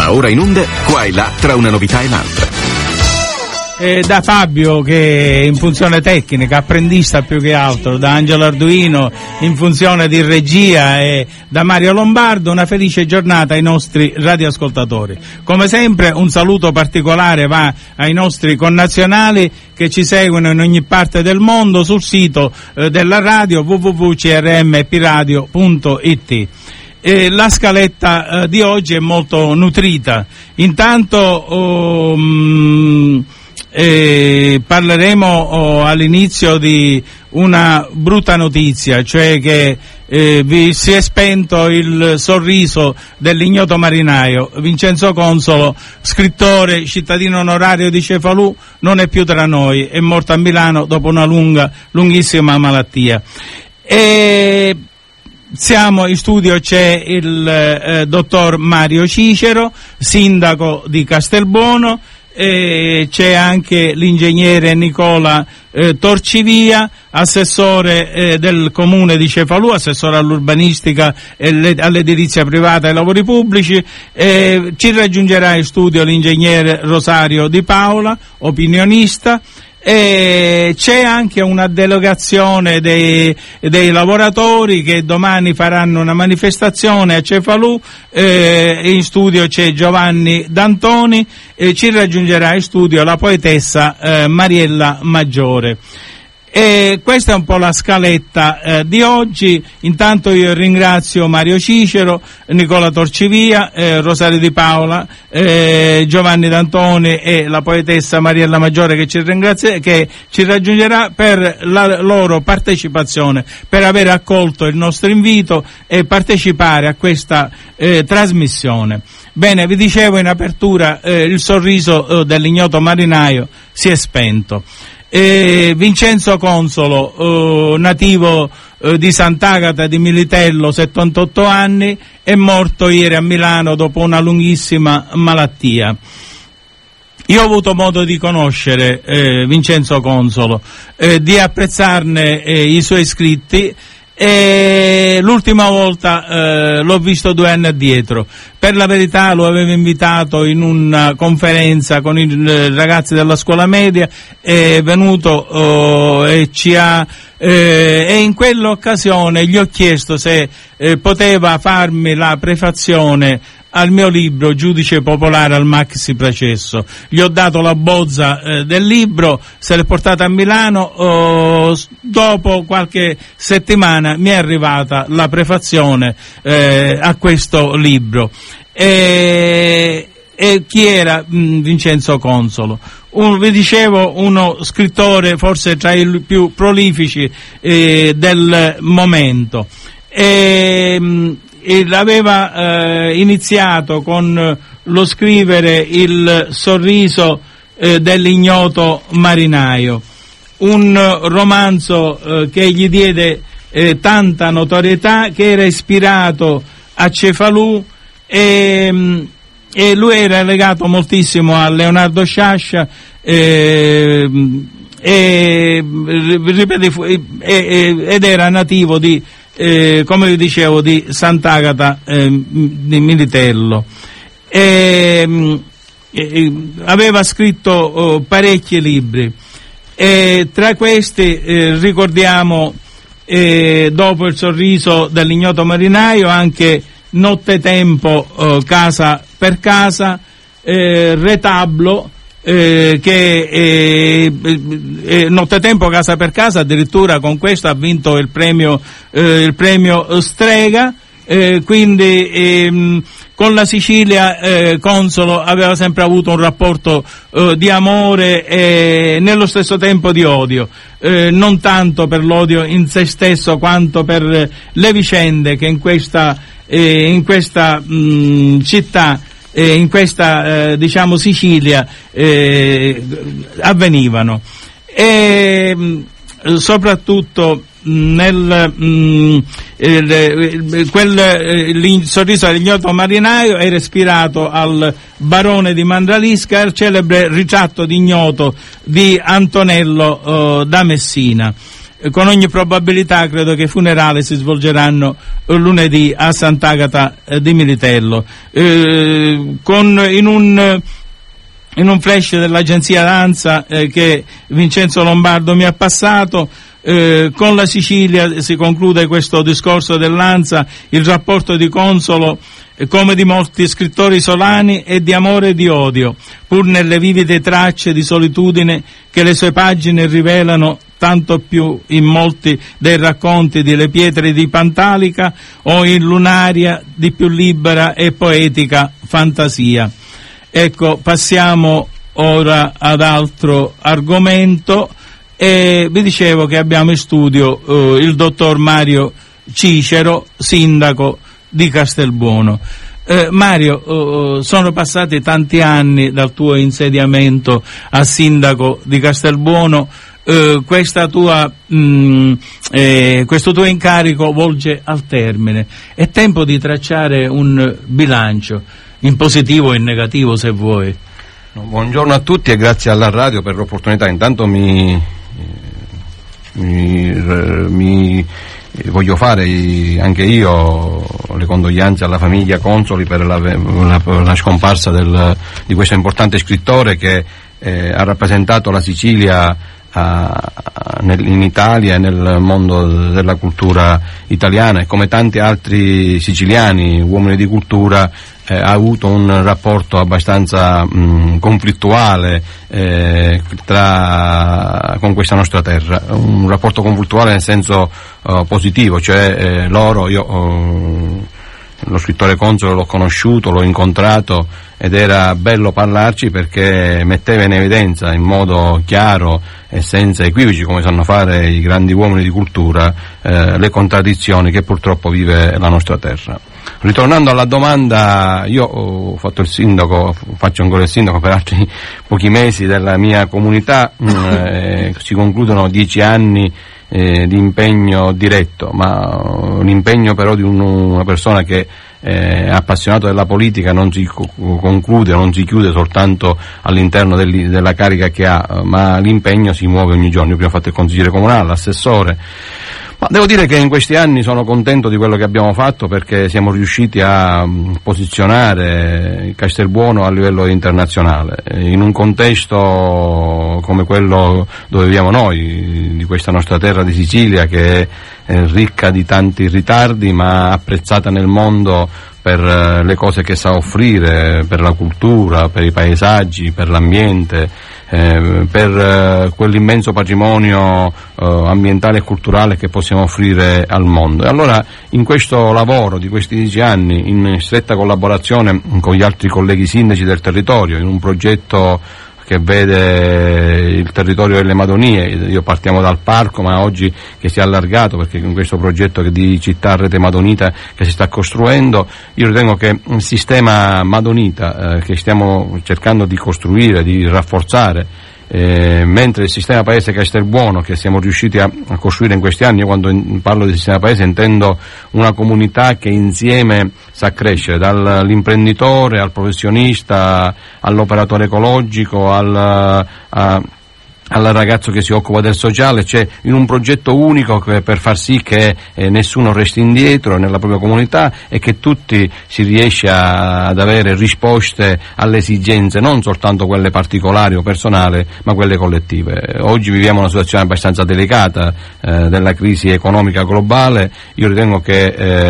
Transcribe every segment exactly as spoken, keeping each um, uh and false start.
Va ora in onda, qua e là, tra una novità e l'altra. Eh, da Fabio, che è in funzione tecnica, apprendista più che altro, da Angelo Arduino in funzione di regia, e da Mario Lombardo, una felice giornata ai nostri radioascoltatori. Come sempre un saluto particolare va ai nostri connazionali che ci seguono in ogni parte del mondo sul sito eh, della radio w w w punto c r m p radio punto i t. Eh, la scaletta eh, di oggi è molto nutrita. Intanto oh, mh, eh, parleremo oh, all'inizio di una brutta notizia, cioè che eh, vi si è spento il sorriso dell'ignoto marinaio. Vincenzo Consolo, scrittore, cittadino onorario di Cefalù, non è più tra noi, è morto a Milano dopo una lunga, lunghissima malattia. E siamo in studio, c'è il eh, dottor Mario Cicero, sindaco di Castelbuono, e c'è anche l'ingegnere Nicola eh, Torcivia, assessore eh, del comune di Cefalù, assessore all'urbanistica e le, all'edilizia privata e ai lavori pubblici. Eh, ci raggiungerà in studio l'ingegnere Rosario Di Paola, opinionista. E c'è anche una delegazione dei, dei lavoratori che domani faranno una manifestazione a Cefalù. Eh, in studio c'è Giovanni D'Antoni, e ci raggiungerà in studio la poetessa eh, Mariella Maggiore. E questa è un po' la scaletta eh, di oggi. Intanto io ringrazio Mario Cicero, Nicola Torcivia, eh, Rosario Di Paola, eh, Giovanni D'Antoni e la poetessa Mariella Maggiore che ci ringrazia, che ci raggiungerà, per la loro partecipazione, per aver accolto il nostro invito e partecipare a questa eh, trasmissione. Bene, vi dicevo in apertura, eh, il sorriso eh, dell'ignoto marinaio si è spento. Eh, Vincenzo Consolo, eh, nativo eh, di Sant'Agata di Militello, settantotto anni, è morto ieri a Milano dopo una lunghissima malattia. Io ho avuto modo di conoscere eh, Vincenzo Consolo, eh, di apprezzarne eh, i suoi scritti, e l'ultima volta eh, l'ho visto due anni addietro. Per la verità lo avevo invitato in una conferenza con i ragazzi della scuola media, è venuto oh, e ci ha eh, e in quell'occasione gli ho chiesto se eh, poteva farmi la prefazione al mio libro Giudice popolare al maxi processo. Gli ho dato la bozza eh, del libro, se l'è portata a Milano. Oh, dopo qualche settimana mi è arrivata la prefazione eh, a questo libro. E, e chi era mh, Vincenzo Consolo? Un, vi dicevo, uno scrittore forse tra i più prolifici eh, del momento. E, mh, aveva eh, iniziato con lo scrivere Il sorriso eh, dell'ignoto marinaio, un romanzo eh, che gli diede eh, tanta notorietà, che era ispirato a Cefalù, e, e lui era legato moltissimo a Leonardo Sciascia, eh, e, ripeto, ed era nativo di Eh, come vi dicevo, di Sant'Agata eh, di Militello. E, eh, aveva scritto oh, parecchi libri, e tra questi eh, ricordiamo eh, dopo Il sorriso dell'ignoto marinaio anche Nottetempo, oh, casa per casa, eh, Retablo, Eh, che eh, eh, Nottetempo casa per casa addirittura con questo ha vinto il premio eh, il premio Strega, eh, quindi ehm, con la Sicilia eh, Consolo aveva sempre avuto un rapporto eh, di amore e nello stesso tempo di odio, eh, non tanto per l'odio in se stesso quanto per le vicende che in questa eh, in questa mh, città, Eh, in questa eh, diciamo Sicilia eh, avvenivano, e mh, soprattutto nel mh, il, quel il sorriso dell'ignoto marinaio era ispirato al barone di Mandralisca, il celebre ritratto di ignoto di Antonello eh, da Messina. con ogni probabilità credo che i funerali si svolgeranno lunedì a Sant'Agata di Militello. Eh, con, in un in un flash dell'agenzia Danza eh, che Vincenzo Lombardo mi ha passato, eh, con la Sicilia si conclude questo discorso dell'Anza, il rapporto di Consolo, eh, come di molti scrittori isolani, è di amore e di odio, pur nelle vivide tracce di solitudine che le sue pagine rivelano, tanto più in molti dei racconti di Le pietre di Pantalica o in Lunaria di più libera e poetica fantasia. Ecco, passiamo ora ad altro argomento, e vi dicevo che abbiamo in studio eh, il dottor Mario Cicero, sindaco di Castelbuono. Eh, Mario, eh, sono passati tanti anni dal tuo insediamento a sindaco di Castelbuono. Uh, questa tua, mh, eh, questo tuo incarico volge al termine. È tempo di tracciare un bilancio, in positivo e in negativo se vuoi. Buongiorno a tutti e grazie alla radio per l'opportunità. Intanto mi, mi, mi voglio fare anche io le condoglianze alla famiglia Consoli per la, la, la scomparsa del, di questo importante scrittore che eh, ha rappresentato la Sicilia in Italia e nel mondo della cultura italiana, e come tanti altri siciliani, uomini di cultura, eh, ha avuto un rapporto abbastanza mh, conflittuale eh, tra, con questa nostra terra, un rapporto conflittuale nel senso uh, positivo, cioè eh, loro, io uh, lo scrittore Consolo l'ho conosciuto, l'ho incontrato ed era bello parlarci perché metteva in evidenza in modo chiaro e senza equivoci, come sanno fare i grandi uomini di cultura, eh, le contraddizioni che purtroppo vive la nostra terra. Ritornando alla domanda, io ho fatto il sindaco, faccio ancora il sindaco per altri pochi mesi della mia comunità, eh, si concludono dieci anni Eh, di impegno diretto, ma un impegno però di un, una persona che è appassionato della politica non si co- conclude, non si chiude soltanto all'interno degli, della carica che ha, ma l'impegno si muove ogni giorno. Io prima ho fatto il consigliere comunale, l'assessore, ma devo dire che in questi anni sono contento di quello che abbiamo fatto perché siamo riusciti a posizionare Castelbuono a livello internazionale, in un contesto come quello dove viviamo noi, di questa nostra terra di Sicilia che è ricca di tanti ritardi ma apprezzata nel mondo per le cose che sa offrire, per la cultura, per i paesaggi, per l'ambiente, eh, per eh, quell'immenso patrimonio eh, ambientale e culturale che possiamo offrire al mondo. E allora in questo lavoro di questi dieci anni, in stretta collaborazione con gli altri colleghi sindaci del territorio, in un progetto che vede il territorio delle Madonie, io partiamo dal parco ma oggi che si è allargato perché in questo progetto di città a rete madonita che si sta costruendo, io ritengo che il sistema madonita eh, che stiamo cercando di costruire, di rafforzare, Eh, mentre il sistema paese Castelbuono che siamo riusciti a, a costruire in questi anni, io quando in, parlo di sistema paese intendo una comunità che insieme sa crescere, dall'imprenditore al professionista, all'operatore ecologico, al, a, al ragazzo che si occupa del sociale, cioè in un progetto unico che, per far sì che eh, nessuno resti indietro nella propria comunità e che tutti si riesce a, ad avere risposte alle esigenze, non soltanto quelle particolari o personali, ma quelle collettive. Oggi viviamo una situazione abbastanza delicata eh, della crisi economica globale, io ritengo che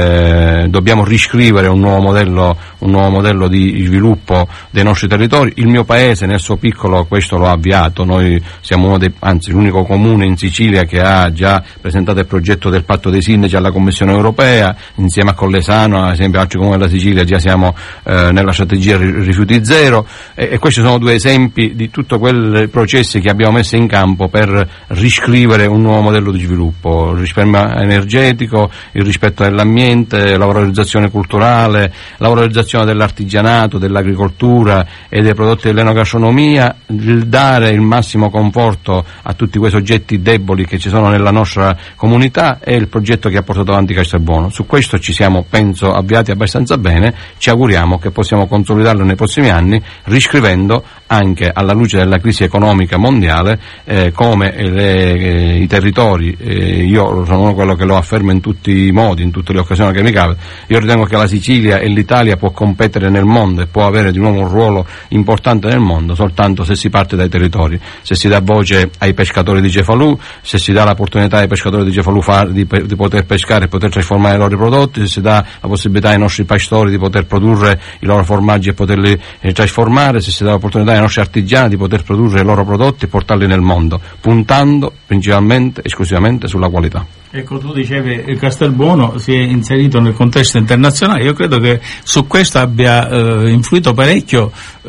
eh, dobbiamo riscrivere un nuovo modello, un nuovo modello di sviluppo dei nostri territori. Il mio paese nel suo piccolo questo lo ha avviato, noi siamo uno dei, anzi l'unico comune in Sicilia che ha già presentato il progetto del patto dei sindaci alla Commissione europea, insieme a Collesano, ad esempio altri comuni della Sicilia già siamo eh, nella strategia rifiuti zero, e, e questi sono due esempi di tutti quei processi che abbiamo messo in campo per riscrivere un nuovo modello di sviluppo, il risparmio energetico, il rispetto dell'ambiente, la valorizzazione culturale, la valorizzazione dell'artigianato, dell'agricoltura e dei prodotti dell'enogastronomia, il dare il massimo conforto conforto a tutti quei soggetti deboli che ci sono nella nostra comunità, è il progetto che ha portato avanti Castelbuono. Su questo ci siamo, penso, avviati abbastanza bene, ci auguriamo che possiamo consolidarlo nei prossimi anni, riscrivendo anche alla luce della crisi economica mondiale eh, come le, eh, i territori, eh, io sono uno quello che lo afferma in tutti i modi, in tutte le occasioni che mi capita, io ritengo che la Sicilia e l'Italia può competere nel mondo e può avere di nuovo un ruolo importante nel mondo soltanto se si parte dai territori, se si dà voce ai pescatori di Cefalù, se si dà l'opportunità ai pescatori di Cefalù far, di, di poter pescare e poter trasformare i loro prodotti, se si dà la possibilità ai nostri pastori di poter produrre i loro formaggi e poterli eh, trasformare, se si dà l'opportunità ai nostri artigiani di poter produrre i loro prodotti e portarli nel mondo, puntando principalmente, esclusivamente sulla qualità. Ecco, tu dicevi che Castelbuono si è inserito nel contesto internazionale, io credo che su questo abbia eh, influito parecchio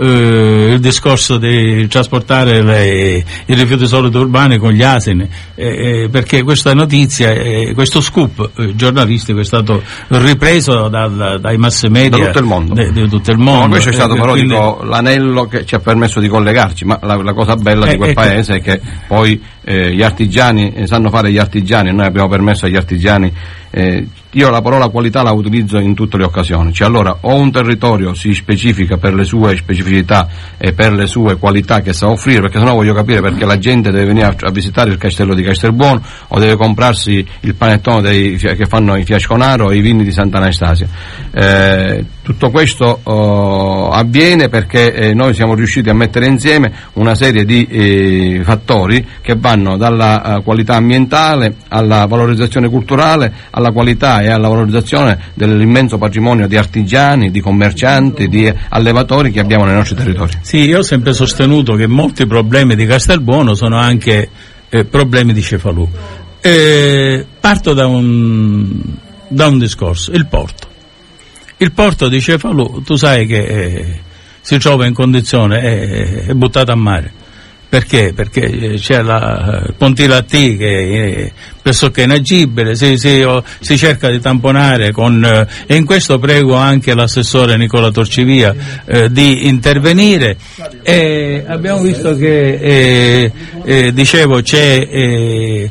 eh, il discorso di trasportare le, i rifiuti solidi urbani con gli asini, eh, eh, perché questa notizia, eh, questo scoop eh, giornalistico è stato ripreso dal, dai mass media da tutto il mondo. De, de tutto il mondo. No, questo è stato eh, però quindi... dico, l'anello che ci ha permesso di collegarci, ma la, la cosa bella eh, di quel ecco. paese è che poi eh, gli artigiani eh, sanno fare gli artigiani, noi abbiamo permesso agli artigiani, eh, io la parola qualità la utilizzo in tutte le occasioni, cioè allora o un territorio si specifica per le sue specificità e per le sue qualità che sa offrire, perché sennò voglio capire perché la gente deve venire a, a visitare il castello di Castelbuono o deve comprarsi il panettone dei, che fanno i Fiasconaro o i vini di Sant'Anastasia. Eh, tutto questo oh, avviene perché eh, noi siamo riusciti a mettere insieme una serie di eh, fattori che vanno dalla uh, qualità ambientale alla valorizzazione culturale, alla qualità e alla valorizzazione dell'immenso patrimonio di artigiani, di commercianti, di allevatori che abbiamo nei nostri territori. Sì, io ho sempre sostenuto che molti problemi di Castelbuono sono anche eh, problemi di Cefalù. Eh, parto da un, da un discorso, il porto. Il porto di Cefalù, tu sai che eh, si trova in condizione, è, è buttato a mare. Perché? Perché c'è la, il Pontile T che è pressoché inagibile, si, si, si cerca di tamponare con, eh, e in questo prego anche l'assessore Nicola Torcivia eh, di intervenire. E abbiamo visto che, eh, eh, dicevo, c'è eh,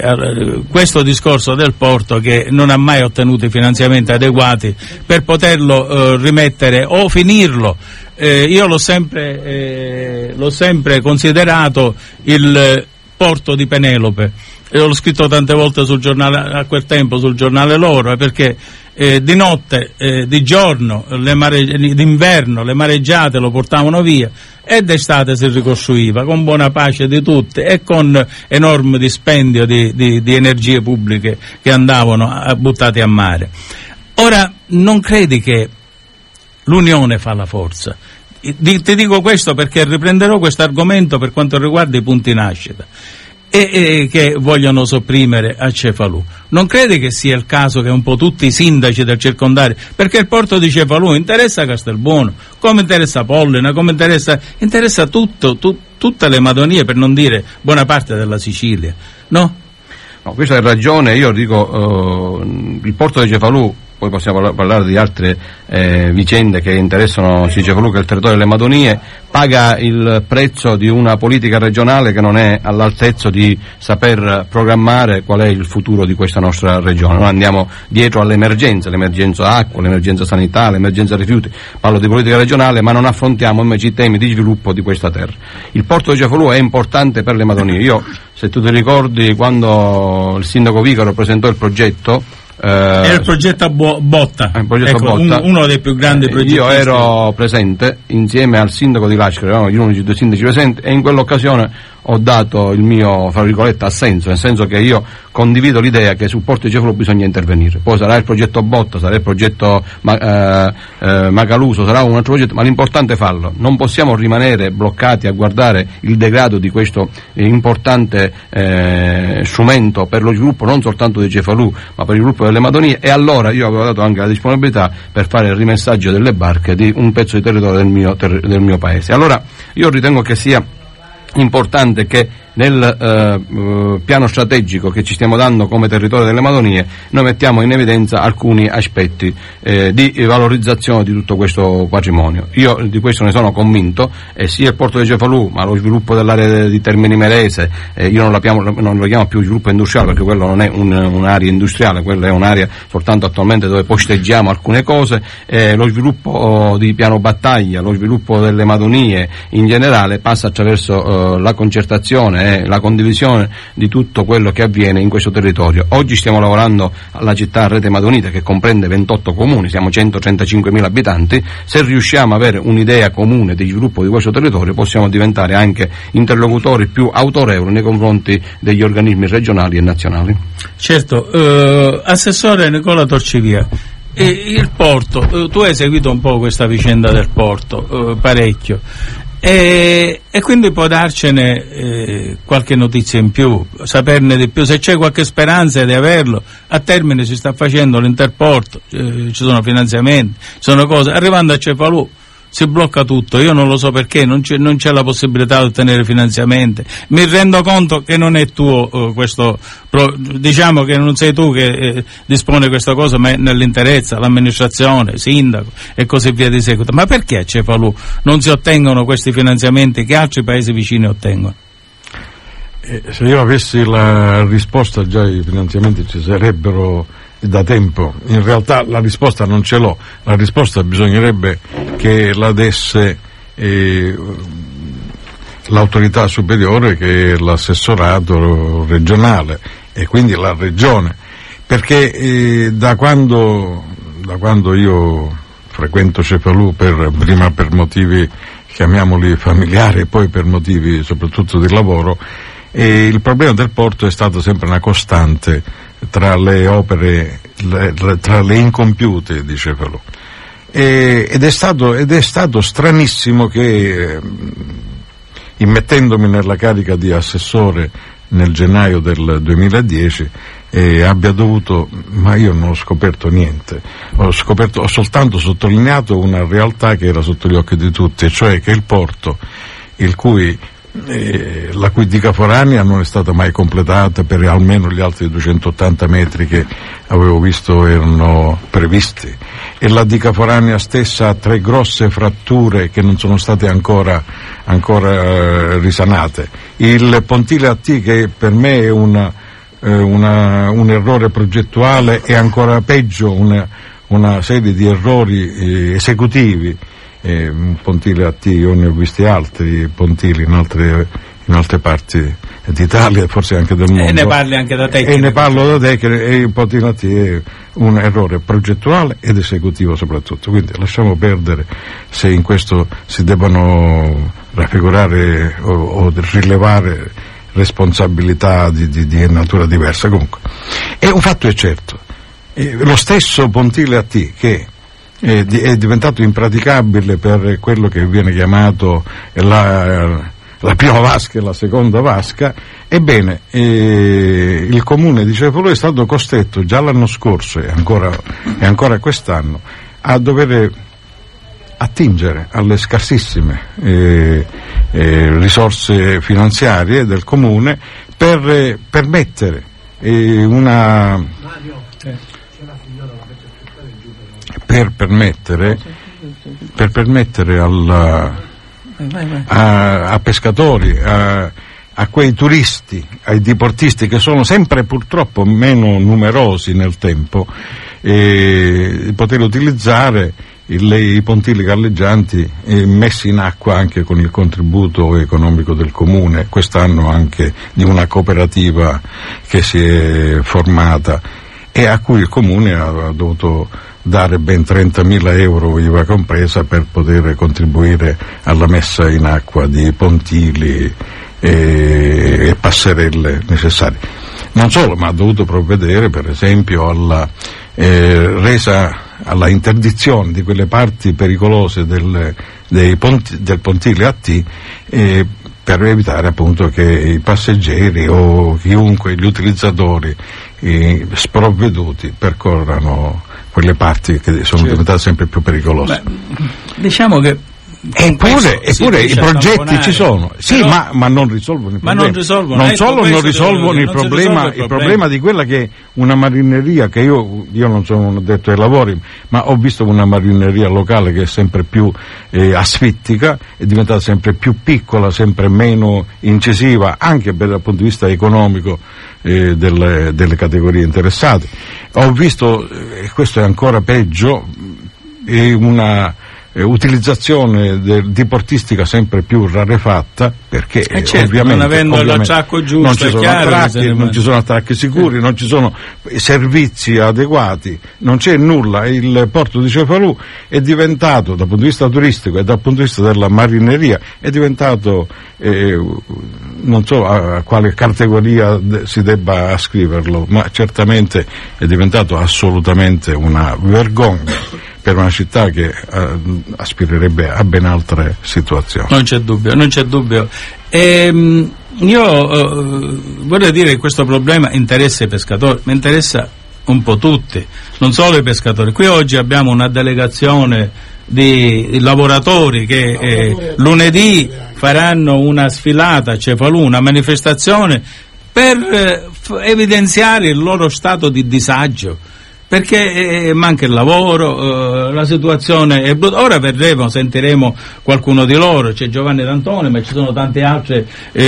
eh, questo discorso del porto che non ha mai ottenuto i finanziamenti adeguati per poterlo eh, rimettere o finirlo. Eh, io l'ho sempre, eh, l'ho sempre considerato il porto di Penelope, e l'ho scritto tante volte sul giornale, a quel tempo sul giornale Loro, perché eh, di notte, eh, di giorno, le mare, d'inverno le mareggiate lo portavano via e d'estate si ricostruiva con buona pace di tutti e con enorme dispendio di, di, di energie pubbliche che andavano a, buttate a mare. Ora, non credi che l'unione fa la forza? Ti dico questo perché riprenderò questo argomento per quanto riguarda i punti nascita e, e che vogliono sopprimere a Cefalù. Non credi che sia il caso che un po' tutti i sindaci del circondario, perché il porto di Cefalù interessa Castelbuono, come interessa Pollena, come interessa interessa tutto, tu, tutte le Madonie, per non dire buona parte della Sicilia, no? No, questa è ragione, io dico uh, il porto di Cefalù, poi possiamo parlare di altre eh, vicende che interessano Cefalù, che è il territorio delle Madonie, paga il prezzo di una politica regionale che non è all'altezza di saper programmare qual è il futuro di questa nostra regione. Noi andiamo dietro alle emergenze, l'emergenza acqua, l'emergenza sanità, l'emergenza rifiuti, parlo di politica regionale, ma non affrontiamo invece i temi di sviluppo di questa terra. Il porto di Cefalù è importante per le Madonie. Io, se tu ti ricordi, quando il sindaco Vicaro presentò il progetto, Eh, era il progetto a Bo- Botta, il progetto ecco, Botta. Un, uno dei più grandi eh, progetti. Io ero presente insieme al sindaco di Lascari, eravamo gli unici due sindaci presenti, e in quell'occasione ho dato il mio, fra virgolette, assenso, nel senso che io condivido l'idea che sul porto di Cefalù bisogna intervenire. Poi sarà il progetto Botta, sarà il progetto ma, eh, eh, Macaluso, sarà un altro progetto, ma l'importante è farlo. Non possiamo rimanere bloccati a guardare il degrado di questo eh, importante eh, strumento per lo sviluppo non soltanto di Cefalù, ma per il sviluppo delle Madonie. E allora io avevo dato anche la disponibilità per fare il rimessaggio delle barche di un pezzo di territorio del mio, ter- del mio paese. Allora io ritengo che sia importante che nel eh, piano strategico che ci stiamo dando come territorio delle Madonie noi mettiamo in evidenza alcuni aspetti eh, di valorizzazione di tutto questo patrimonio. Io di questo ne sono convinto, e sia il porto di Cefalù, ma lo sviluppo dell'area di Termini Imerese, eh, io non, la chiamo, non lo chiamo più sviluppo industriale perché quello non è un, un'area industriale, quella è un'area soltanto attualmente dove posteggiamo alcune cose, eh, lo sviluppo oh, di piano battaglia, lo sviluppo delle Madonie in generale passa attraverso eh, la concertazione e la condivisione di tutto quello che avviene in questo territorio. Oggi stiamo lavorando alla città Rete Madonita, che comprende ventotto comuni, siamo centotrentacinquemila abitanti. Se riusciamo ad avere un'idea comune di sviluppo di questo territorio possiamo diventare anche interlocutori più autorevoli nei confronti degli organismi regionali e nazionali. Certo, eh, Assessore Nicola Torcivia, e il porto, eh, tu hai seguito un po' questa vicenda del porto, eh, parecchio. E, e quindi può darcene eh, qualche notizia in più, saperne di più, se c'è qualche speranza di averlo. A Termine si sta facendo l'interporto, eh, ci sono finanziamenti, ci sono cose, arrivando a Cefalù si blocca tutto. Io non lo so perché, non c'è, non c'è la possibilità di ottenere finanziamenti. Mi rendo conto che non è tuo uh, questo, pro, diciamo che non sei tu che eh, dispone questa cosa, ma è nell'interezza, l'amministrazione, sindaco e così via di seguito. Ma perché a Cefalù non si ottengono questi finanziamenti che altri paesi vicini ottengono? Eh, se io avessi la risposta, già i finanziamenti ci sarebbero da tempo. In realtà la risposta non ce l'ho, la risposta bisognerebbe che la desse eh, l'autorità superiore, che è l'assessorato regionale e quindi la regione, perché eh, da quando da quando io frequento Cefalù, per, prima per motivi chiamiamoli familiari e poi per motivi soprattutto di lavoro, e il problema del porto è stato sempre una costante tra le opere, le, tra le incompiute di Cefalù, e, ed, è stato, ed è stato stranissimo che, immettendomi nella carica di assessore nel gennaio del duemiladieci, eh, abbia dovuto, ma io non ho scoperto niente, ho scoperto, ho soltanto sottolineato una realtà che era sotto gli occhi di tutti, cioè che il porto, il cui Eh, la cui diga foranea non è stata mai completata per almeno gli altri duecentottanta metri che avevo visto erano previsti, e la diga foranea stessa ha tre grosse fratture che non sono state ancora, ancora eh, risanate. Il pontile A T, che per me è una, eh, una, un errore progettuale, e ancora peggio una, una serie di errori eh, esecutivi. Eh, un pontile A T, io ne ho visti altri pontili in altre, in altre parti d'Italia, forse anche del mondo. E ne parli anche da tecnico. E ne parlo da tecnico, e il pontile A T è un errore progettuale ed esecutivo soprattutto. Quindi lasciamo perdere se in questo si debbano raffigurare o, o rilevare responsabilità di, di, di natura diversa. Comunque, e un fatto è certo, eh, lo stesso pontile A T che è diventato impraticabile per quello che viene chiamato la, la prima vasca e la seconda vasca, ebbene eh, il comune di Cefalù è stato costretto già l'anno scorso e ancora, e ancora quest'anno a dover attingere alle scarsissime eh, eh, risorse finanziarie del comune per eh, permettere eh, una per permettere per permettere alla, a, a pescatori, a, a quei turisti, ai diportisti che sono sempre purtroppo meno numerosi nel tempo, e di poter utilizzare il, i pontili galleggianti eh, messi in acqua anche con il contributo economico del comune, quest'anno anche di una cooperativa che si è formata e a cui il comune ha dovuto dare ben trentamila euro I V A compresa per poter contribuire alla messa in acqua di pontili e, e passerelle necessarie. Non solo, ma ha dovuto provvedere per esempio alla eh, resa, alla interdizione di quelle parti pericolose del, dei ponti, del pontile A T eh, per evitare appunto che i passeggeri o chiunque, gli utilizzatori eh, sprovveduti percorrano quelle parti che sono certo. diventate sempre più pericolose. Beh, diciamo che Eppure, eppure i progetti ci sono, sì, però, ma, ma non risolvono il ma problema. Non, risolvono, non ecco, solo non risolvono il, non problema, il, il problema, problema di quella che è una marineria, che io, io non sono un addetto ai lavori, ma ho visto una marineria locale che è sempre più eh, asfittica, è diventata sempre più piccola, sempre meno incisiva, anche per, dal punto di vista economico eh, delle, delle categorie interessate. Ho visto, e eh, questo è ancora peggio, è una eh, utilizzazione del, di portistica sempre più rarefatta, perché eh certo, ovviamente, non avendo ovviamente l'acciacco giusto, non ci sono chiaro, attracchi, non ci sono attracchi sicuri, eh. non ci sono servizi adeguati, non c'è nulla. Il porto di Cefalù è diventato, dal punto di vista turistico e dal punto di vista della marineria, è diventato eh, non so a, a quale categoria de, si debba ascriverlo, ma certamente è diventato assolutamente una vergogna per una città che eh, aspirerebbe a ben altre situazioni. Non c'è dubbio, non c'è dubbio. Ehm, io eh, vorrei dire che questo problema interessa i pescatori, ma interessa un po' tutti, non solo i pescatori. Qui oggi abbiamo una delegazione di lavoratori che eh, lunedì faranno una sfilata a Cefalù, una manifestazione per eh, f- evidenziare il loro stato di disagio, perché eh, manca il lavoro, eh, la situazione è brutta. Ora vedremo, sentiremo qualcuno di loro, c'è Giovanni D'Antoni, ma ci sono tante altre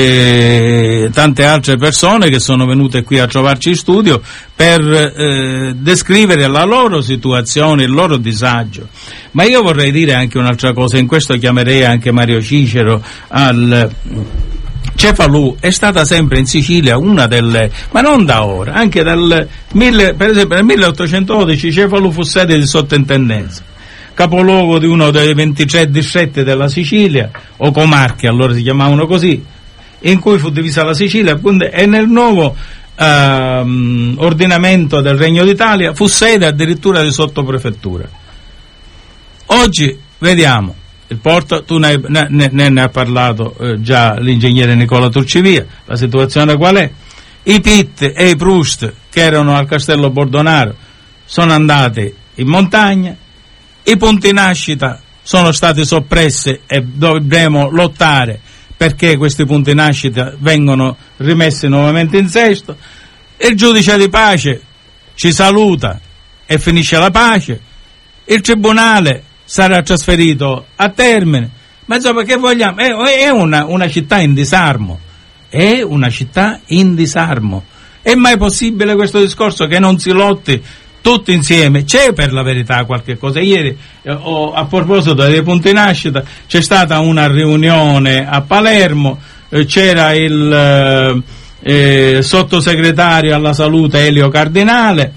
eh, tante altre persone che sono venute qui a trovarci in studio per eh, descrivere la loro situazione, il loro disagio. Ma io vorrei dire anche un'altra cosa, in questo chiamerei anche Mario Cicero al Cefalù è stata sempre in Sicilia una delle, ma non da ora, anche dal mille, per esempio nel milleottocentododici Cefalù fu sede di sottintendenza, capoluogo di uno dei ventitré distretti della Sicilia, o comarche allora si chiamavano così, in cui fu divisa la Sicilia, e nel nuovo ehm, ordinamento del Regno d'Italia fu sede addirittura di sottoprefettura. Oggi vediamo il porto, tu ne, ne, ne ha parlato eh, già l'ingegnere Nicola Turcivia, la situazione qual è? I Pitt e i Proust, che erano al Castello Bordonaro, sono andati in montagna, i punti nascita sono stati soppressi e dovremo lottare perché questi punti nascita vengono rimessi nuovamente in sesto. Il giudice di pace ci saluta e finisce la pace, il tribunale sarà trasferito a Termine, ma insomma che vogliamo? È, è una, una città in disarmo, è una città in disarmo. È mai possibile questo discorso che non si lotti tutti insieme? C'è per la verità qualche cosa. Ieri eh, ho, a proposito dei punti nascita, c'è stata una riunione a Palermo, eh, c'era il eh, sottosegretario alla salute Elio Cardinale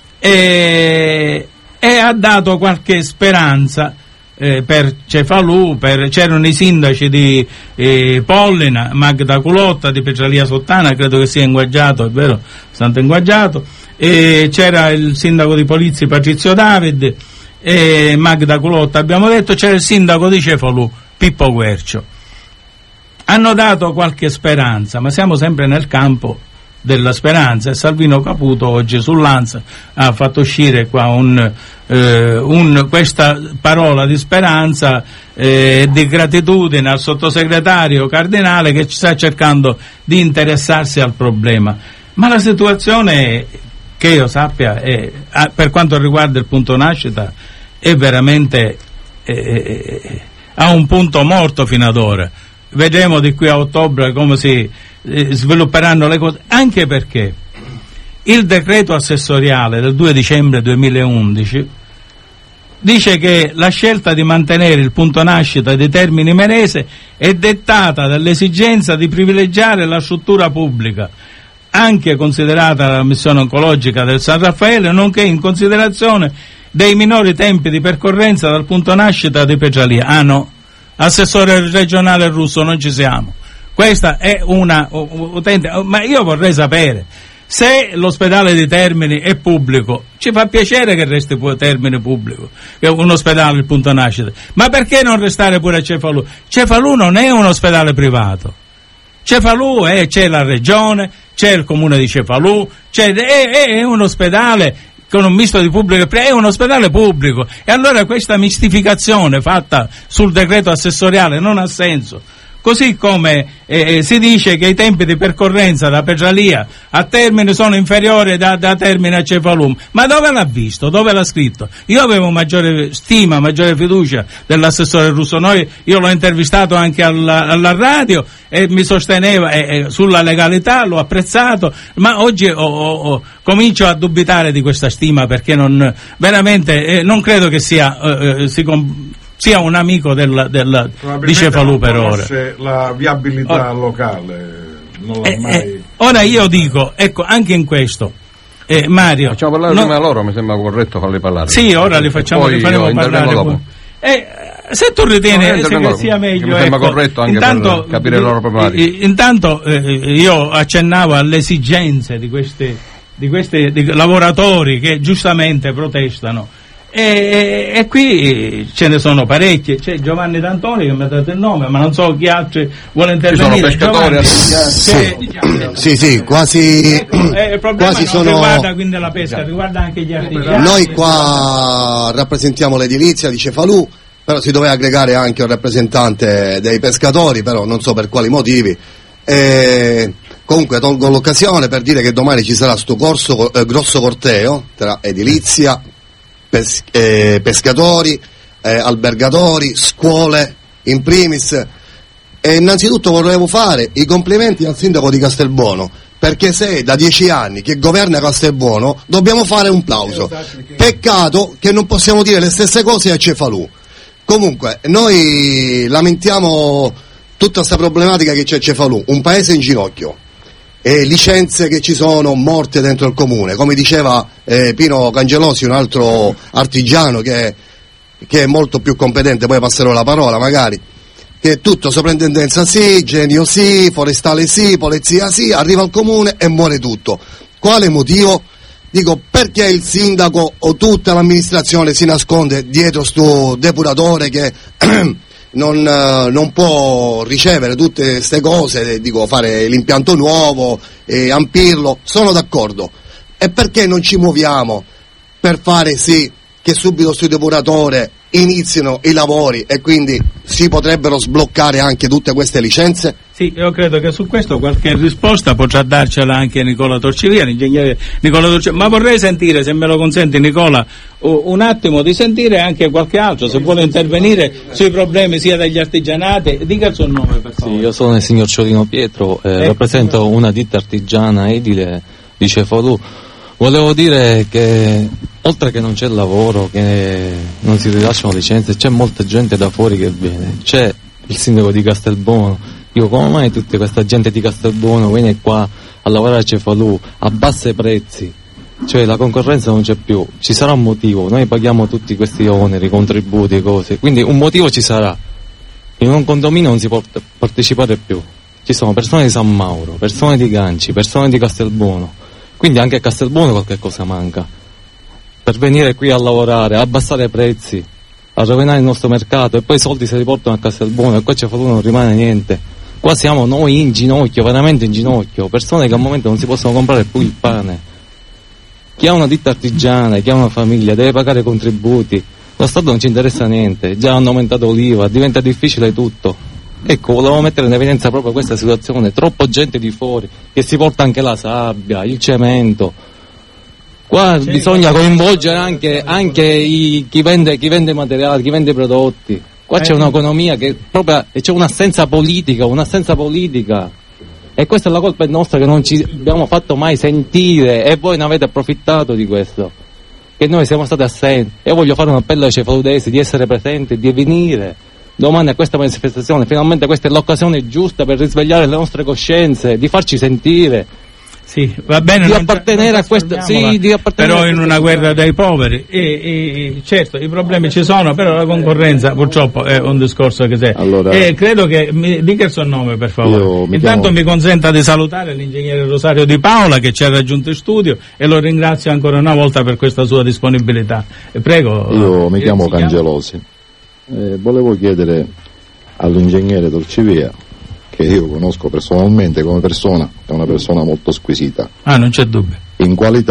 e e ha dato qualche speranza eh, per Cefalù, per, c'erano i sindaci di eh, Pollina, Magda Culotta, di Petralia Sottana, credo che sia inguaggiato, è vero, tanto inguaggiato, e c'era il sindaco di Polizzi Patrizio David, e Magda Culotta abbiamo detto, c'era il sindaco di Cefalù Pippo Guercio. Hanno dato qualche speranza, ma siamo sempre nel campo della speranza, e Salvino Caputo oggi sull'Ansa ha fatto uscire qua un, eh, un, questa parola di speranza e eh, di gratitudine al sottosegretario Cardinale, che sta cercando di interessarsi al problema. Ma la situazione, che io sappia, è, per quanto riguarda il punto nascita, è veramente è, a un punto morto fino ad ora. Vedremo di qui a ottobre come si eh, svilupperanno le cose, anche perché il decreto assessoriale del due dicembre duemilaundici dice che la scelta di mantenere il punto nascita di Termini Imerese è dettata dall'esigenza di privilegiare la struttura pubblica, anche considerata la missione oncologica del San Raffaele, nonché in considerazione dei minori tempi di percorrenza dal punto nascita di Petralia. Ah no, assessore regionale Russo, non ci siamo. Questa è una utente, ma io vorrei sapere se l'ospedale di Termini è pubblico. Ci fa piacere che resti pure Termini pubblico, che è un ospedale, il punto nascita, ma perché non restare pure a Cefalù? Cefalù non è un ospedale privato. Cefalù è, c'è la regione, c'è il comune di Cefalù, c'è, è, è un ospedale con un misto di pubblico e privato, è un ospedale pubblico, e allora questa mistificazione fatta sul decreto assessoriale non ha senso. Così come eh, si dice che i tempi di percorrenza da Petralia a Termini sono inferiori da, da Termini a Cefalù, ma dove l'ha visto? Dove l'ha scritto? Io avevo maggiore stima, maggiore fiducia dell'assessore Russo. Noi, io l'ho intervistato anche alla, alla radio e mi sosteneva eh, sulla legalità, l'ho apprezzato, ma oggi ho, ho, ho, comincio a dubitare di questa stima, perché non veramente eh, non credo che sia eh, si com- sia un amico del, del di Cefalù per ora. La viabilità ora, locale non l'ha eh, mai... eh, ora io dico, ecco, anche in questo eh, Mario, facciamo parlare no, prima loro, mi sembra corretto farli parlare. Sì, ora li facciamo, poi li faremo parlare dopo. Eh, se tu ritieni no, se che sia meglio, mi sembra ecco, corretto anche intanto, per capire le loro problematiche. Intanto eh, io accennavo alle esigenze di questi di questi di lavoratori che giustamente protestano. E, e qui ce ne sono parecchi. C'è Giovanni D'Antoni che mi ha dato il nome, ma non so chi altri vuole intervenire. Ci sono pescatori. Sì, diciamo, sì, sì, quasi, ecco, eh, il problema quasi non sono... riguarda quindi la pesca, riguarda anche gli artigiani. Noi qua rappresentiamo l'edilizia di Cefalù, però si doveva aggregare anche un rappresentante dei pescatori, però non so per quali motivi. E comunque tolgo l'occasione per dire che domani ci sarà sto corso, eh, grosso corteo tra edilizia, Pes- eh, pescatori, eh, albergatori, scuole in primis, e innanzitutto volevo fare i complimenti al sindaco di Castelbuono, perché se è da dieci anni che governa Castelbuono dobbiamo fare un plauso. Peccato che non possiamo dire le stesse cose a Cefalù. Comunque noi lamentiamo tutta questa problematica che c'è a Cefalù, un paese in ginocchio, e licenze che ci sono, morte dentro il comune, come diceva eh, Pino Cangelosi, un altro artigiano che, che è molto più competente, poi passerò la parola magari, che è tutto soprintendenza sì, genio sì, forestale sì, polizia sì, arriva al comune e muore tutto. Quale motivo? Dico, perché il sindaco o tutta l'amministrazione si nasconde dietro sto depuratore che Non, uh, non può ricevere tutte queste cose, dico, fare l'impianto nuovo e ampirlo, sono d'accordo. E perché non ci muoviamo per fare sì che subito sul depuratore inizino i lavori e quindi si potrebbero sbloccare anche tutte queste licenze? Sì, io credo che su questo qualche risposta potrà darcela anche Nicola Torcivia, l'ingegnere Nicola Torcivia, ma vorrei sentire, se me lo consente Nicola, un attimo di sentire anche qualche altro, se vuole intervenire sui problemi sia degli artigianati. Dica il suo nome per favore. Sì, io sono il signor Ciolino Pietro, eh, ecco, rappresento una ditta artigiana edile di Cefalù. Volevo dire che oltre che non c'è lavoro, che non si rilasciano licenze, c'è molta gente da fuori che viene, c'è il sindaco di Castelbuono. Io come mai tutta questa gente di Castelbuono viene qua a lavorare a Cefalù a bassi prezzi? Cioè la concorrenza non c'è più, ci sarà un motivo, noi paghiamo tutti questi oneri, contributi e cose, quindi un motivo ci sarà. In un condominio non si può partecipare più, ci sono persone di San Mauro, persone di Ganci, persone di Castelbuono, quindi anche a Castelbuono qualche cosa manca. Per venire qui a lavorare, a abbassare i prezzi, a rovinare il nostro mercato e poi i soldi si riportano a Castelbuono e qua a Cefalù non rimane niente. Qua siamo noi in ginocchio, veramente in ginocchio, persone che al momento non si possono comprare più il pane. Chi ha una ditta artigiana, chi ha una famiglia deve pagare contributi, lo Stato non ci interessa niente, già hanno aumentato l'I V A, diventa difficile tutto. Ecco, volevo mettere in evidenza proprio questa situazione, troppo gente di fuori che si porta anche la sabbia, il cemento. Qua sì, bisogna coinvolgere anche, anche i, chi vende, chi vende materiali, chi vende prodotti. Qua c'è un'economia che proprio, c'è un'assenza politica, un'assenza politica. E questa è la colpa nostra che non ci abbiamo fatto mai sentire e voi ne avete approfittato di questo. Che noi siamo stati assenti. Io voglio fare un appello ai cefaludesi di essere presenti, di venire domani a questa manifestazione. Finalmente questa è l'occasione giusta per risvegliare le nostre coscienze, di farci sentire. Sì, va bene, di non appartenere a questa, sì, di appartenere però in una guerra dei poveri e, e certo i problemi ci sono, però la concorrenza purtroppo è un discorso che c'è. Allora, e credo che mi dica il suo nome per favore. Mi Intanto chiamo... mi consenta di salutare l'ingegnere Rosario Di Paola che ci ha raggiunto in studio e lo ringrazio ancora una volta per questa sua disponibilità. E prego. Io mi chiamo Cangelosi. Eh, volevo chiedere all'ingegnere Torcivia, che io conosco personalmente come persona, è una persona molto squisita. Ah, non c'è dubbio. In qualità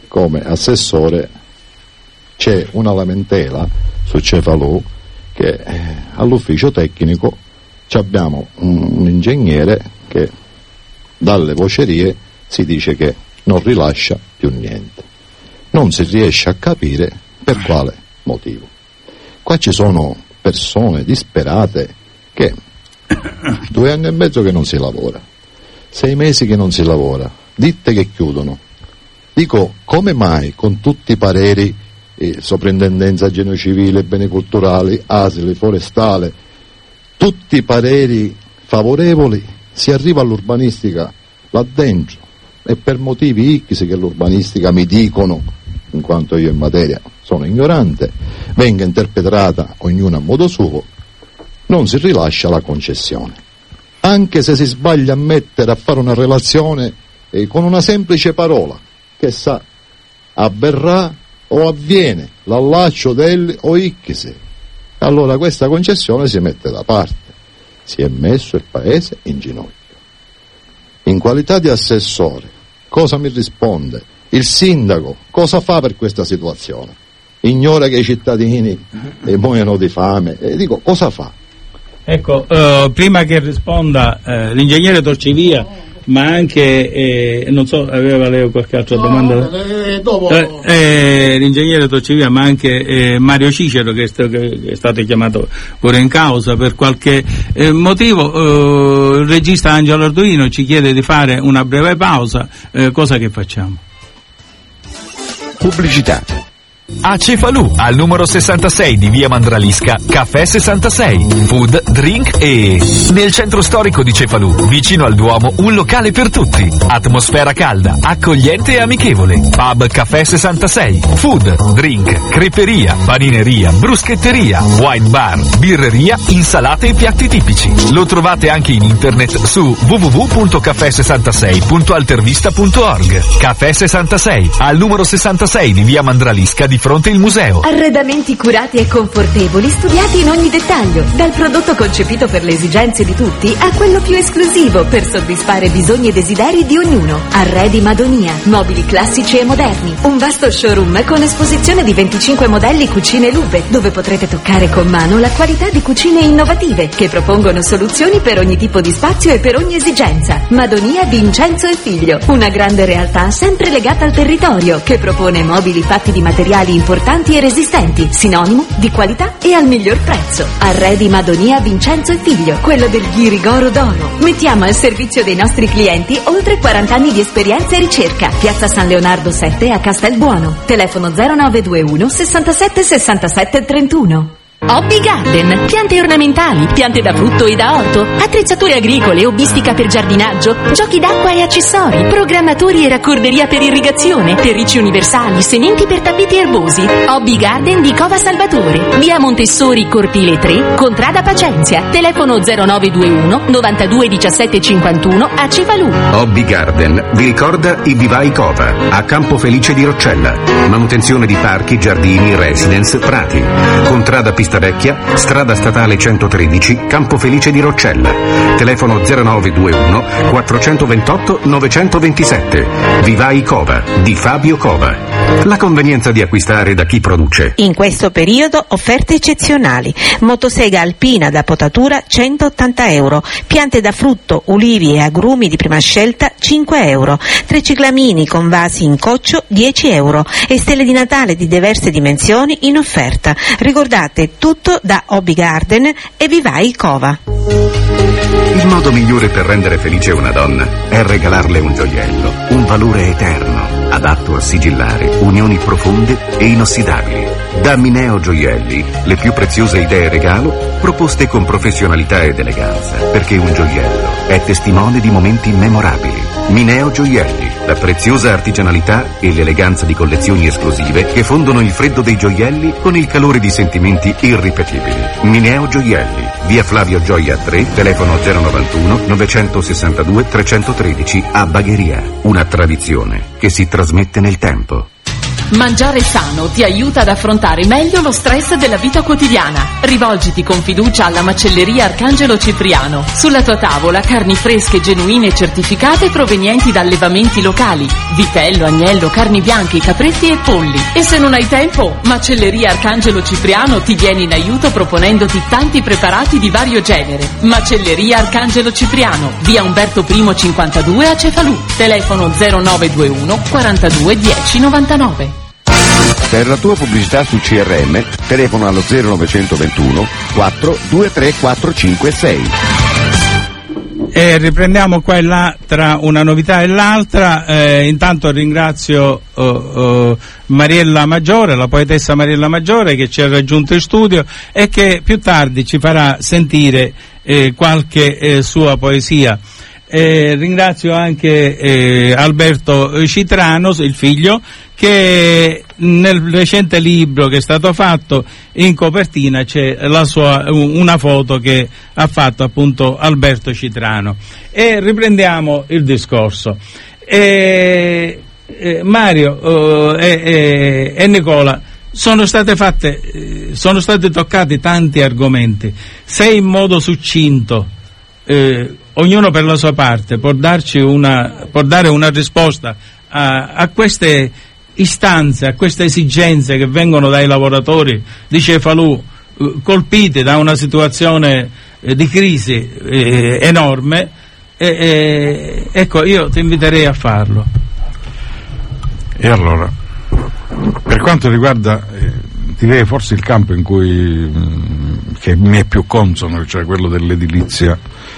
come assessore c'è una lamentela su Cefalù che eh, all'ufficio tecnico abbiamo un, un ingegnere che dalle vocerie si dice che non rilascia più niente. Non si riesce a capire per quale motivo. Qua ci sono persone disperate che due anni e mezzo che non si lavora, sei mesi che non si lavora, ditte che chiudono. Dico, come mai con tutti i pareri, eh, soprintendenza genio civile, beni culturali, asili, forestale, tutti i pareri favorevoli, si arriva all'urbanistica là dentro e per motivi X che l'urbanistica mi dicono, in quanto io in materia sono ignorante, venga interpretata ognuna a modo suo, non si rilascia la concessione. Anche se si sbaglia a mettere a fare una relazione eh, con una semplice parola, che sa, avverrà o avviene, l'allaccio del o X, allora questa concessione si mette da parte. Si è messo il paese in ginocchio. In qualità di assessore, cosa mi risponde? Il sindaco cosa fa per questa situazione? Ignora che i cittadini eh, muoiono di fame. E dico, cosa fa? Ecco, uh, prima che risponda uh, l'ingegnere Torcivia, ma anche, eh, non so, aveva lei qualche altra no, domanda? Eh, dopo... eh, eh, l'ingegnere Torcivia, ma anche eh, Mario Cicero, che, st- che è stato chiamato pure in causa per qualche eh, motivo. Uh, il regista Angelo Arduino ci chiede di fare una breve pausa, eh, cosa che facciamo? Pubblicità. A Cefalù, al numero sessantasei di via Mandralisca, caffè sessantasei, food, drink e... Nel centro storico di Cefalù, vicino al Duomo, un locale per tutti. Atmosfera calda, accogliente e amichevole. Pub Caffè sessantasei, food, drink, creperia, panineria, bruschetteria, wine bar, birreria, insalate e piatti tipici. Lo trovate anche in internet su w w w punto caffè sessantasei punto altervista punto org. Caffè sessantasei, al numero sessantasei di via Mandralisca di fronte il museo. Arredamenti curati e confortevoli, studiati in ogni dettaglio, dal prodotto concepito per le esigenze di tutti a quello più esclusivo per soddisfare bisogni e desideri di ognuno. Arredi Madonia, mobili classici e moderni, un vasto showroom con esposizione di venticinque modelli cucine Lube, dove potrete toccare con mano la qualità di cucine innovative che propongono soluzioni per ogni tipo di spazio e per ogni esigenza. Madonia Vincenzo e Figlio, una grande realtà sempre legata al territorio che propone mobili fatti di materiali importanti e resistenti, sinonimo di qualità e al miglior prezzo. Arredi Madonia Vincenzo e Figlio, quello del Ghirigoro d'Oro. Mettiamo al servizio dei nostri clienti oltre quaranta anni di esperienza e ricerca. Piazza San Leonardo sette a Castelbuono. Telefono zero nove due uno sessantasette sessantasette trentuno. Hobby Garden, piante ornamentali, piante da frutto e da orto, attrezzature agricole, hobbistica per giardinaggio, giochi d'acqua e accessori, programmatori e raccorderia per irrigazione, terricci universali, sementi per tappeti erbosi. Hobby Garden di Cova Salvatore, via Montessori Cortile tre, Contrada Pacenzia, telefono zero nove due uno novantadue diciassette cinquantuno a Cefalù. Hobby Garden vi ricorda i vivai Cova a Campo Felice di Roccella, manutenzione di parchi, giardini, residence, prati. Contrada Pista Vecchia, strada statale centotredici, Campo Felice di Roccella. Telefono zero nove due uno quattrocentoventotto novecentoventisette. Vivai Cova di Fabio Cova. La convenienza di acquistare da chi produce. In questo periodo offerte eccezionali. Motosega alpina da potatura centottanta euro. Piante da frutto, ulivi e agrumi di prima scelta cinque euro. Tre ciclamini con vasi in coccio dieci euro. E stelle di Natale di diverse dimensioni in offerta. Ricordate, tutto da Hobby Garden e Vivai Cova. Il modo migliore per rendere felice una donna è regalarle un gioiello, un valore eterno, adatto a sigillare unioni profonde e inossidabili. Da Mineo Gioielli, le più preziose idee regalo proposte con professionalità ed eleganza, perché un gioiello è testimone di momenti memorabili. Mineo Gioielli, la preziosa artigianalità e l'eleganza di collezioni esclusive che fondono il freddo dei gioielli con il calore di sentimenti irripetibili. Mineo Gioielli, via Flavio Gioia tre, telefono zero novantuno novecentosessantadue trecentotredici a Bagheria. Una tradizione che si trasmette nel tempo. Mangiare sano ti aiuta ad affrontare meglio lo stress della vita quotidiana. Rivolgiti con fiducia alla macelleria Arcangelo Cipriano. Sulla tua tavola carni fresche, genuine e certificate provenienti da allevamenti locali. Vitello, agnello, carni bianche, capretti e polli. E se non hai tempo, Macelleria Arcangelo Cipriano ti viene in aiuto proponendoti tanti preparati di vario genere. Macelleria Arcangelo Cipriano, via Umberto I cinquantadue a Cefalù. Telefono zero nove due uno quarantadue dieci novantanove. Per la tua pubblicità su C R M, telefono allo zero novecentoventuno quattro due tre quattro cinque sei. E riprendiamo qua e là tra una novità e l'altra. Eh, intanto ringrazio uh, uh, Mariella Maggiore, la poetessa Mariella Maggiore, che ci ha raggiunto in studio e che più tardi ci farà sentire eh, qualche eh, sua poesia. Eh, ringrazio anche eh, Alberto Citrano, il figlio, che nel recente libro che è stato fatto in copertina c'è la sua, una foto che ha fatto appunto Alberto Citrano. E riprendiamo il discorso. E, eh, Mario eh, eh, e Nicola, sono state fatte, eh, sono stati toccati tanti argomenti. Se in modo succinto, eh, ognuno per la sua parte, può darci una, può dare una risposta a, a queste istanze, a queste esigenze che vengono dai lavoratori di Cefalù, eh, colpiti da una situazione eh, di crisi eh, enorme, eh, eh, ecco, io ti inviterei a farlo. E allora, per quanto riguarda, eh, direi forse il campo in cui mh, che mi è più consono, cioè quello dell'edilizia,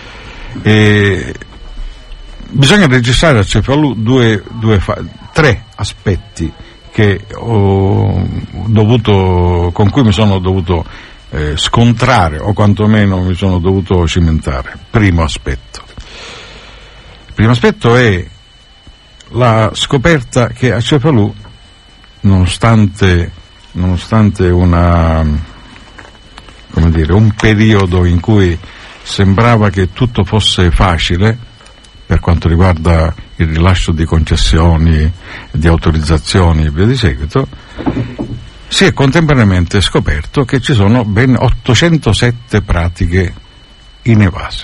eh, bisogna registrare a Cefalù due, due fa- tre aspetti che ho dovuto, con cui mi sono dovuto eh, scontrare, o quantomeno mi sono dovuto cimentare. Primo aspetto. Il primo aspetto è la scoperta che a Cefalù, nonostante, nonostante una, come dire, un periodo in cui sembrava che tutto fosse facile per quanto riguarda il rilascio di concessioni, di autorizzazioni e via di seguito, si è contemporaneamente scoperto che ci sono ben ottocentosette pratiche inevase.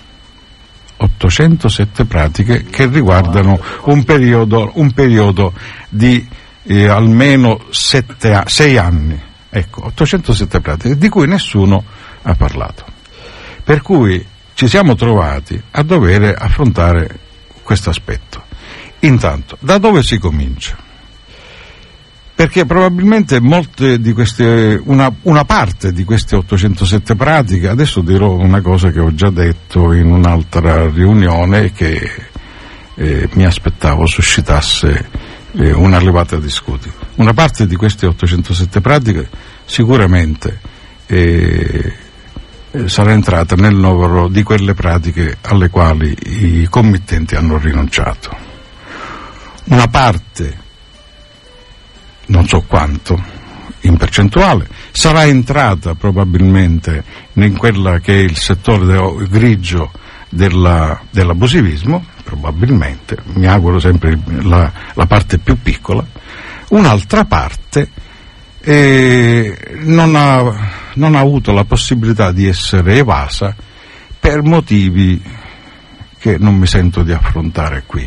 ottocentosette pratiche che riguardano un periodo, un periodo di eh, almeno sette, sei anni. Ecco, ottocentosette pratiche di cui nessuno ha parlato. Per cui ci siamo trovati a dover affrontare questo aspetto. Intanto, da dove si comincia? Perché probabilmente molte di queste, una, una parte di queste ottocentosette pratiche, adesso dirò una cosa che ho già detto in un'altra riunione e che eh, mi aspettavo suscitasse eh, una levata di scudi. Una parte di queste ottocentosette pratiche sicuramente eh, sarà entrata nel novero di quelle pratiche alle quali i committenti hanno rinunciato. Una parte, non so quanto, in percentuale, sarà entrata probabilmente in quella che è il settore grigio della, dell'abusivismo, probabilmente, mi auguro sempre la, la parte più piccola. Un'altra parte eh, non ha non ha avuto la possibilità di essere evasa per motivi che non mi sento di affrontare qui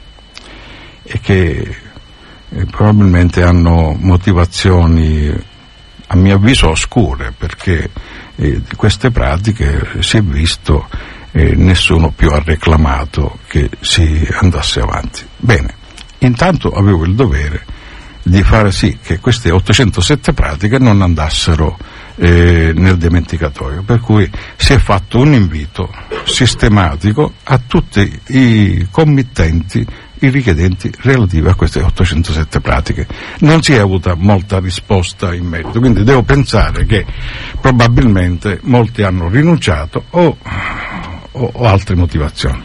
e che eh, probabilmente hanno motivazioni a mio avviso oscure, perché eh, di queste pratiche si è visto e eh, nessuno più ha reclamato che si andasse avanti. Bene, intanto avevo il dovere di fare sì che queste ottocentosette pratiche non andassero eh, nel dimenticatoio, per cui si è fatto un invito sistematico a tutti i committenti, i richiedenti relativi a queste ottocentosette pratiche. Non si è avuta molta risposta in merito, quindi devo pensare che probabilmente molti hanno rinunciato o, o, o altre motivazioni.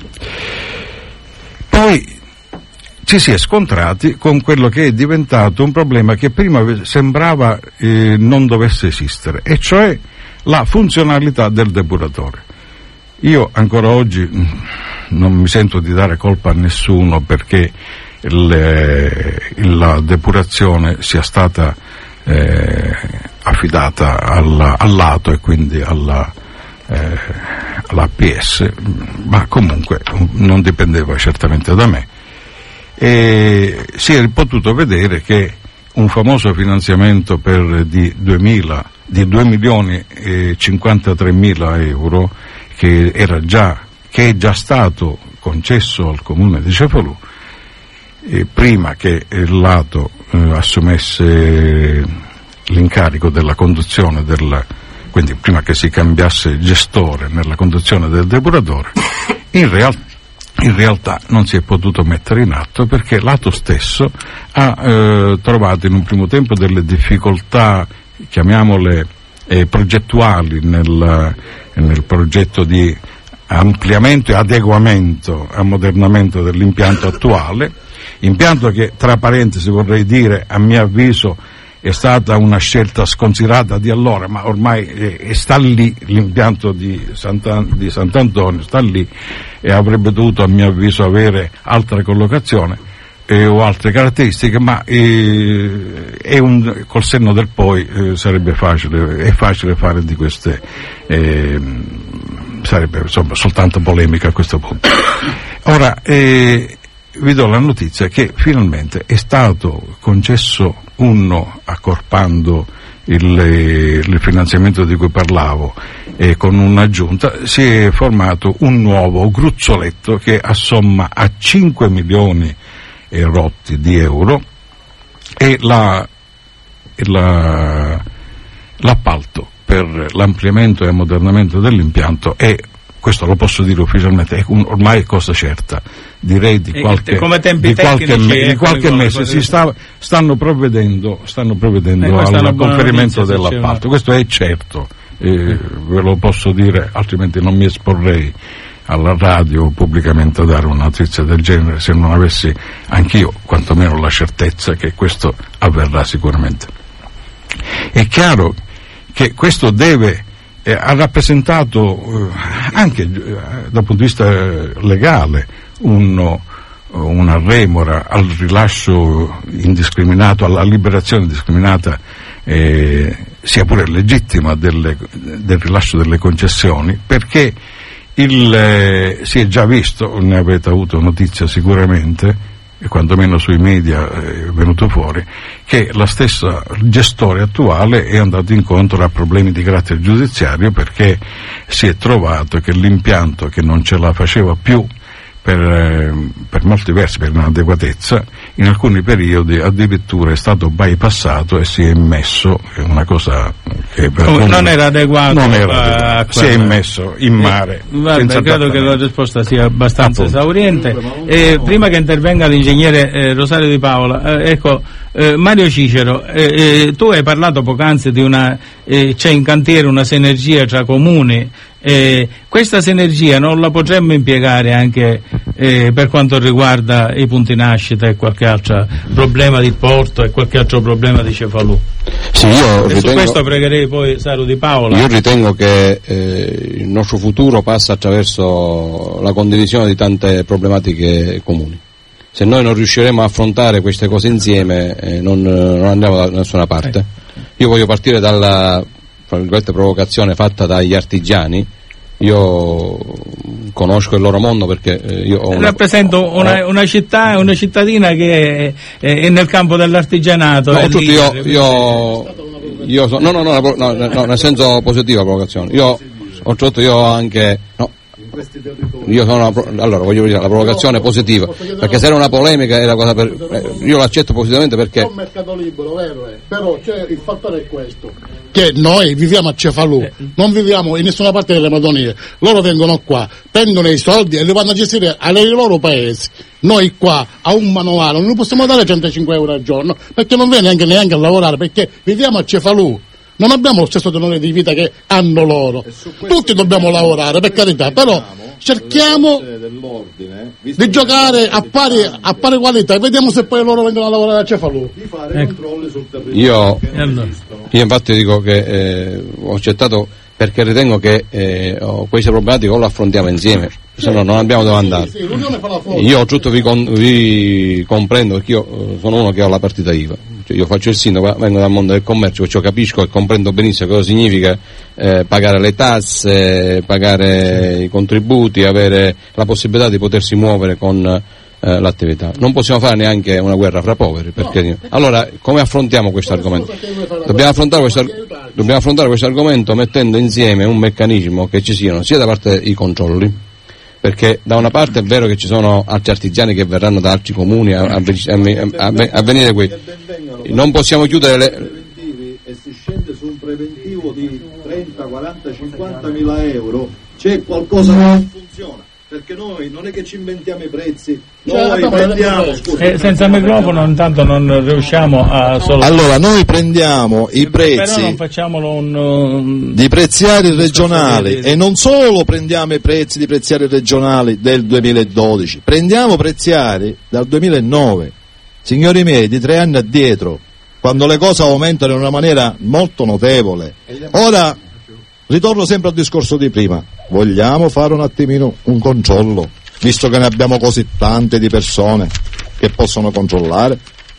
Poi ci si è scontrati con quello che è diventato un problema che prima sembrava eh, non dovesse esistere, e cioè la funzionalità del depuratore. Io ancora oggi non mi sento di dare colpa a nessuno, perché il, la depurazione sia stata eh, affidata alla, all'A T O e quindi alla, eh, all'A P S, ma comunque non dipendeva certamente da me. E si è potuto vedere che un famoso finanziamento per di duemila, di due milioni e cinquantatremila euro che era già, che è già stato concesso al comune di Cefalù eh, prima che l'A T O eh, assumesse l'incarico della conduzione del, quindi prima che si cambiasse gestore nella conduzione del depuratore, in realtà in realtà non si è potuto mettere in atto perché l'A T O stesso ha eh, trovato in un primo tempo delle difficoltà, chiamiamole eh, progettuali, nel, nel progetto di ampliamento e adeguamento, ammodernamento dell'impianto attuale, impianto che, tra parentesi vorrei dire, a mio avviso è stata una scelta sconsiderata di allora, ma ormai eh, sta lì, l'impianto di, Santa, di Sant'Antonio sta lì e avrebbe dovuto a mio avviso avere altra collocazione eh, o altre caratteristiche, ma eh, è un, col senno del poi eh, sarebbe facile, è facile fare di queste, eh, sarebbe insomma soltanto polemica a questo punto. Ora, eh, vi do la notizia che finalmente è stato concesso uno, accorpando il, il finanziamento di cui parlavo e con un'aggiunta, si è formato un nuovo gruzzoletto che assomma a cinque milioni e rotti di euro e la, la, l'appalto per l'ampliamento e ammodernamento dell'impianto è, questo lo posso dire ufficialmente, è un, ormai è cosa certa, direi di qualche, di qualche, me, di qualche mese si sta, stanno provvedendo, stanno provvedendo al conferimento dell'appalto, questo è certo, eh, ve lo posso dire, altrimenti non mi esporrei alla radio pubblicamente a dare una notizia del genere se non avessi anch'io quantomeno la certezza che questo avverrà sicuramente. È chiaro che questo deve Eh, ha rappresentato eh, anche eh, dal punto di vista legale uno, una remora al rilascio indiscriminato, alla liberazione indiscriminata, eh, sia pure legittima, delle, del rilascio delle concessioni, perché il, eh, si è già visto, ne avete avuto notizia sicuramente, e quantomeno sui media è venuto fuori, che la stessa gestore attuale è andato incontro a problemi di carattere giudiziario perché si è trovato che l'impianto che non ce la faceva più per, eh, per molti versi, per inadeguatezza, in alcuni periodi addirittura è stato bypassato e si è immesso, è una cosa che per non, non era adeguato, non era adeguato, si è immesso in mare. Eh, guarda, credo che la risposta sia abbastanza Appunto. esauriente. Eh, prima che intervenga l'ingegnere eh, Rosario Di Paola, eh, ecco, eh, Mario Cicero, eh, eh, tu hai parlato poc'anzi di una, eh, c'è in cantiere una sinergia tra comuni. Eh, questa sinergia non la potremmo impiegare anche eh, per quanto riguarda i punti nascita e qualche altro problema di porto e qualche altro problema di Cefalù? Sì, io e ritengo, su questo pregherei poi Saro Di Paola. Io ritengo che eh, il nostro futuro passa attraverso la condivisione di tante problematiche comuni. Se noi non riusciremo a affrontare queste cose insieme eh, non, non andiamo da nessuna parte. Io voglio partire dalla provocazione fatta dagli artigiani. Io conosco il loro mondo perché io ho una, rappresento una, una città, una cittadina che è, è nel campo dell'artigianato. No, tutti io, io, io so, no, no, no, no, no, nel senso positivo la provocazione. Io oltretutto io ho anche no, io sono una, allora voglio dire la provocazione positiva, perché se era una polemica era cosa per eh, io l'accetto positivamente perché un mercato libero, vero è, però c'è il fattore è questo, che noi viviamo a Cefalù, non viviamo in nessuna parte delle Madonie, loro vengono qua, prendono i soldi e li vanno a gestire ai loro paesi. Noi qua a un manovale non possiamo dare centocinque euro al giorno perché non viene neanche, neanche a lavorare, perché viviamo a Cefalù. Non abbiamo lo stesso tenore di vita che hanno loro. Tutti dobbiamo lavorare, per carità, però cerchiamo di giocare a pari, a pari qualità e vediamo se poi loro vengono a lavorare a Cefalù. Ecco. Io, io infatti dico che eh, ho accettato perché ritengo che eh, queste problematiche o le affrontiamo insieme se no non abbiamo dove andare. Sì, sì, l'Unione fa la foto. Io tutto vi, con, vi comprendo, perché io sono uno che ho la partita I V A, cioè io faccio il sindaco, vengo dal mondo del commercio, perciò capisco e comprendo benissimo cosa significa eh, pagare le tasse, pagare sì. i contributi, avere la possibilità di potersi muovere con eh, l'attività. Non possiamo fare neanche una guerra fra poveri, perché no. Allora come affrontiamo questo argomento? Dobbiamo affrontare questo, dobbiamo affrontare questo argomento mettendo insieme un meccanismo che ci siano sia da parte dei controlli, perché da una parte è vero che ci sono altri artigiani che verranno da altri comuni a, a, a, a, a venire qui, non possiamo chiudere le... e si scende su un preventivo di trenta, quaranta, cinquanta mila euro, c'è qualcosa che non funziona, perché noi non è che ci inventiamo i prezzi, noi cioè, prendiamo scusa, eh, senza microfono intanto non riusciamo a solo... Allora noi prendiamo i prezzi, però non facciamolo un, un... di preziari regionali e non solo prendiamo i prezzi di preziari regionali del duemiladodici, prendiamo preziari dal duemilanove, signori miei, di tre anni addietro, quando le cose aumentano in una maniera molto notevole. Ora ritorno sempre al discorso di prima, vogliamo fare un attimino un controllo, visto che ne abbiamo così tante di persone che possono controllare?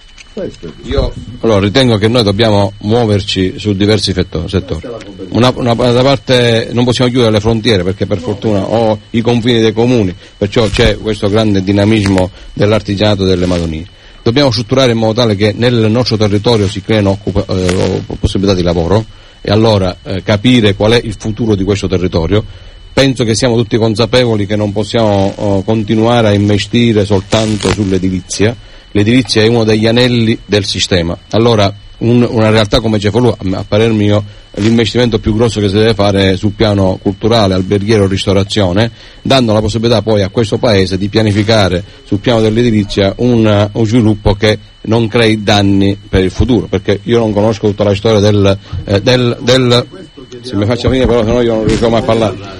Io allora, ritengo che noi dobbiamo muoverci su diversi settori. Una, una, da parte non possiamo chiudere le frontiere, perché per fortuna ho i confini dei comuni, perciò c'è questo grande dinamismo dell'artigianato delle Madonie. Dobbiamo strutturare in modo tale che nel nostro territorio si creino occupa, eh, possibilità di lavoro, e allora eh, capire qual è il futuro di questo territorio. Penso che siamo tutti consapevoli che non possiamo eh, continuare a investire soltanto sull'edilizia. L'edilizia è uno degli anelli del sistema. Allora un, una realtà come Cefalù, a, a parer mio, l'investimento più grosso che si deve fare sul piano culturale, alberghiero, ristorazione, dando la possibilità poi a questo paese di pianificare sul piano dell'edilizia un, un sviluppo che non crei danni per il futuro, perché io non conosco tutta la storia del, eh, del, del se mi faccio finire però sennò io non riusciamo a parlare.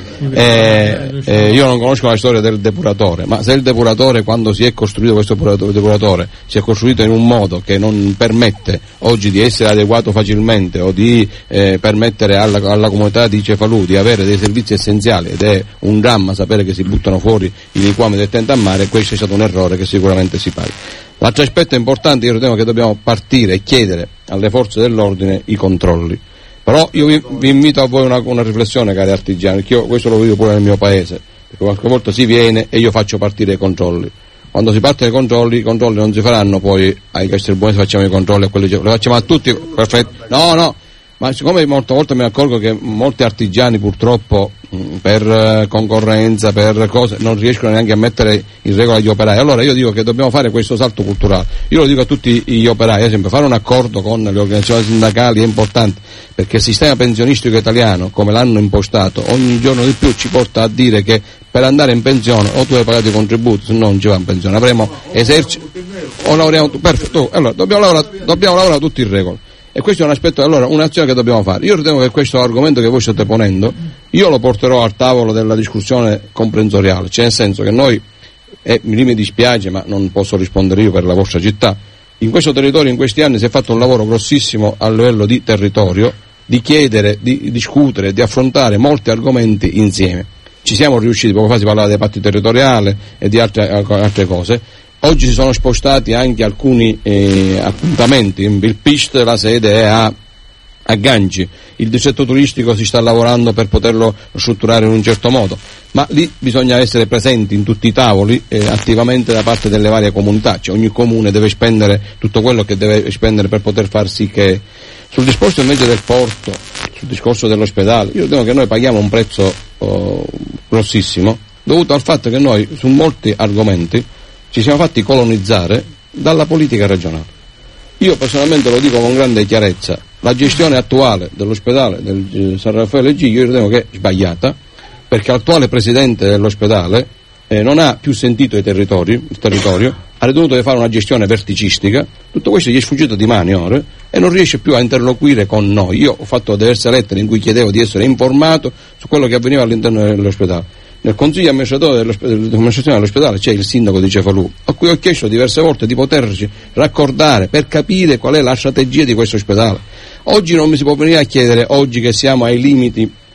Eh, eh, io non conosco la storia del depuratore, ma se il depuratore, quando si è costruito questo depuratore, si è costruito in un modo che non permette oggi di essere adeguato facilmente o di eh, permettere alla, alla comunità di Cefalù di avere dei servizi essenziali, ed è un dramma sapere che si buttano fuori i liquami del Tentammare, questo è stato un errore che sicuramente si paga. L'altro aspetto importante, io ritengo che dobbiamo partire e chiedere alle forze dell'ordine i controlli. Però io vi, vi invito a voi una, una riflessione, cari artigiani, perché io questo lo vedo pure nel mio paese, perché qualche volta si viene e io faccio partire i controlli. Quando si parte dai controlli, i controlli non si faranno poi ai Castelbuonesi, facciamo i controlli a quelli, li facciamo a tutti, perfetto, no, no, ma siccome molte volte mi accorgo che molti artigiani purtroppo mh, per uh, concorrenza, per cose, non riescono neanche a mettere in regola gli operai, allora io dico che dobbiamo fare questo salto culturale. Io lo dico a tutti gli operai, ad esempio, fare un accordo con le organizzazioni sindacali è importante, perché il sistema pensionistico italiano, come l'hanno impostato, ogni giorno di più ci porta a dire che per andare in pensione o tu hai pagato i contributi, se no non ci va in pensione, avremo esercito o lavoriamo, perfetto, allora dobbiamo lavorare, dobbiamo lavorare tutti in regola. E questo è un aspetto, allora, un'azione che dobbiamo fare. Io ritengo che questo argomento che voi state ponendo, io lo porterò al tavolo della discussione comprensoriale, cioè nel senso che noi, e mi dispiace ma non posso rispondere io per la vostra città, in questo territorio in questi anni si è fatto un lavoro grossissimo a livello di territorio, di chiedere, di discutere, di affrontare molti argomenti insieme. Ci siamo riusciti, poco fa si parlava dei patti territoriali e di altre, altre cose. Oggi si sono spostati anche alcuni eh, appuntamenti, il P I S T la sede è a, a Ganci, il distretto turistico si sta lavorando per poterlo strutturare in un certo modo, ma lì bisogna essere presenti in tutti i tavoli eh, attivamente da parte delle varie comunità, cioè ogni comune deve spendere tutto quello che deve spendere per poter far sì che... Sul discorso invece del porto, sul discorso dell'ospedale, io ritengo che noi paghiamo un prezzo oh, grossissimo, dovuto al fatto che noi su molti argomenti ci siamo fatti colonizzare dalla politica regionale. Io personalmente lo dico con grande chiarezza, la gestione attuale dell'ospedale del San Raffaele Giglio io ritengo che è sbagliata, perché l'attuale presidente dell'ospedale eh, non ha più sentito i territori, il territorio, ha ritenuto di fare una gestione verticistica, tutto questo gli è sfuggito di mani ora e non riesce più a interloquire con noi. Io ho fatto diverse lettere in cui chiedevo di essere informato su quello che avveniva all'interno dell'ospedale. Nel consiglio amministratore dell'amministrazione dell'ospedale c'è il sindaco di Cefalù, a cui ho chiesto diverse volte di poterci raccordare per capire qual è la strategia di questo ospedale. Oggi non mi si può venire a chiedere, oggi che siamo ai limiti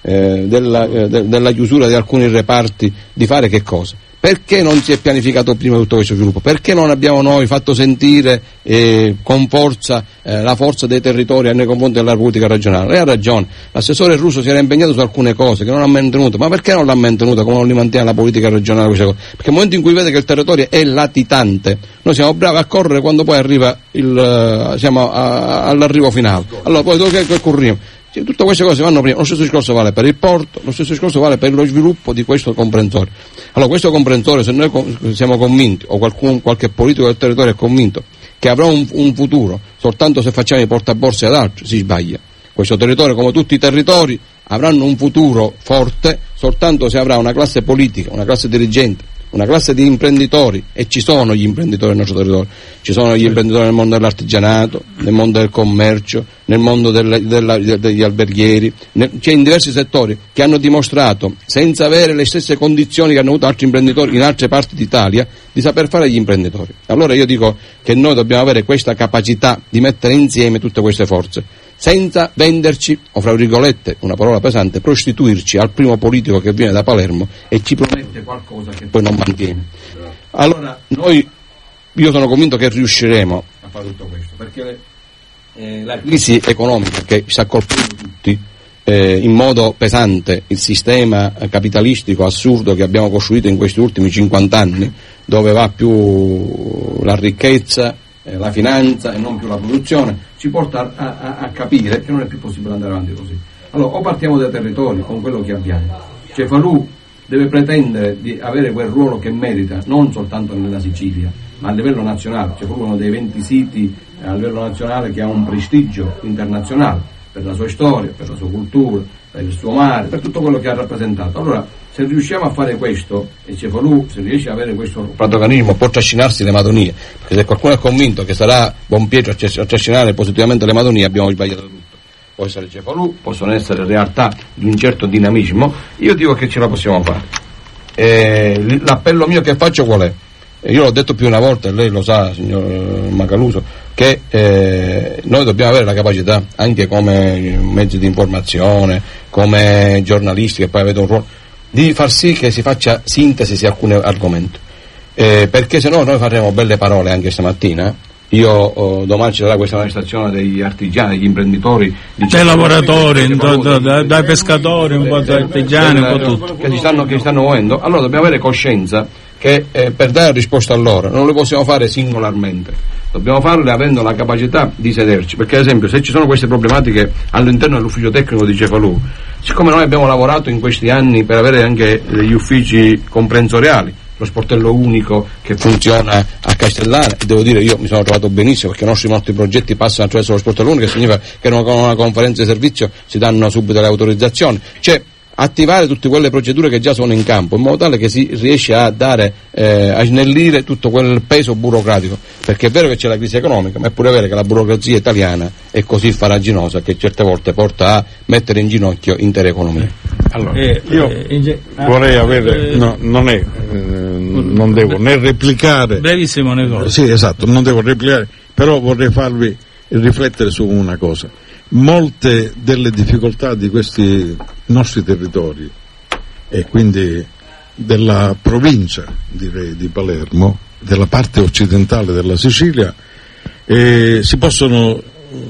eh, della, eh, de, della chiusura di alcuni reparti, di fare che cosa? Perché non si è pianificato prima tutto questo sviluppo? Perché non abbiamo noi fatto sentire eh, con forza eh, la forza dei territori nei confronti della politica regionale? Lei ha ragione, l'assessore Russo si era impegnato su alcune cose che non ha mantenuto, ma perché non l'ha mantenuta come non li mantiene la politica regionale queste cose? Perché nel momento in cui vede che il territorio è latitante, noi siamo bravi a correre quando poi arriva il, siamo a, all'arrivo finale. Allora poi dove che corriamo? Cioè, tutte queste cose vanno prima. Lo stesso discorso vale per il porto, lo stesso discorso vale per lo sviluppo di questo comprensorio. Allora questo comprensorio, se noi siamo convinti, o qualcun, qualche politico del territorio è convinto che avrà un, un futuro soltanto se facciamo i portaborse ad altri, si sbaglia. Questo territorio, come tutti i territori, avranno un futuro forte soltanto se avrà una classe politica, una classe dirigente, una classe di imprenditori, e ci sono gli imprenditori nel nostro territorio, ci sono gli imprenditori nel mondo dell'artigianato, nel mondo del commercio, nel mondo del, della, degli alberghieri, nel, c'è in diversi settori che hanno dimostrato, senza avere le stesse condizioni che hanno avuto altri imprenditori in altre parti d'Italia, di saper fare gli imprenditori. Allora io dico che noi dobbiamo avere questa capacità di mettere insieme tutte queste forze, senza venderci, o fra virgolette, una parola pesante, prostituirci al primo politico che viene da Palermo e ci promette qualcosa che poi non mantiene. Allora noi, io sono convinto che riusciremo a fare tutto questo, perché eh, la crisi economica che sta colpendo tutti eh, in modo pesante il sistema capitalistico assurdo che abbiamo costruito in questi ultimi cinquanta anni, dove va più la ricchezza, la finanza e non più la produzione, ci porta a, a, a capire che non è più possibile andare avanti così. Allora o partiamo dai territori con quello che abbiamo, Cefalù deve pretendere di avere quel ruolo che merita, non soltanto nella Sicilia ma a livello nazionale. Cefalù è uno dei venti siti a livello nazionale che ha un prestigio internazionale per la sua storia, per la sua cultura, per il suo mare, per tutto quello che ha rappresentato. Allora se riusciamo a fare questo, e Cefalù se riesce a avere questo protagonismo, può trascinarsi le Madonie, perché se qualcuno è convinto che sarà Bonpietro a trascinare positivamente le Madonie, abbiamo sbagliato tutto. Può essere Cefalù, possono essere realtà di un certo dinamismo, io dico che ce la possiamo fare. E l'appello mio che faccio qual è? Io l'ho detto più una volta, e lei lo sa, signor Macaluso, che eh, noi dobbiamo avere la capacità, anche come mezzi di informazione, come giornalisti che poi avete un ruolo, di far sì che si faccia sintesi su alcuni argomenti, eh, perché se no noi faremo belle parole anche stamattina. Io oh, domani ci sarà questa manifestazione degli artigiani, degli imprenditori, dei lavoratori, dai pescatori, un po' dai artigiani, un po' tutto che si stanno, che si stanno muovendo. Allora dobbiamo avere coscienza che eh, per dare risposta a loro non le possiamo fare singolarmente, dobbiamo farle avendo la capacità di sederci, perché ad esempio se ci sono queste problematiche all'interno dell'ufficio tecnico di Cefalù, siccome noi abbiamo lavorato in questi anni per avere anche degli uffici comprensoriali, lo sportello unico che funziona a Castellana, e devo dire io mi sono trovato benissimo, perché i nostri molti progetti passano attraverso lo sportello unico, che significa che con una conferenza di servizio si danno subito le autorizzazioni, cioè attivare tutte quelle procedure che già sono in campo, in modo tale che si riesce a dare, eh, a snellire tutto quel peso burocratico, perché è vero che c'è la crisi economica, ma è pure vero che la burocrazia italiana è così farraginosa che certe volte porta a mettere in ginocchio intere economie. Allora, eh, io eh, vorrei avere, no, non è, eh, non devo né replicare. Brevissimo, Nicola. Sì, esatto, non devo replicare, però vorrei farvi riflettere su una cosa. Molte delle difficoltà di questi nostri territori, e quindi della provincia, direi, di Palermo, della parte occidentale della Sicilia, eh, si possono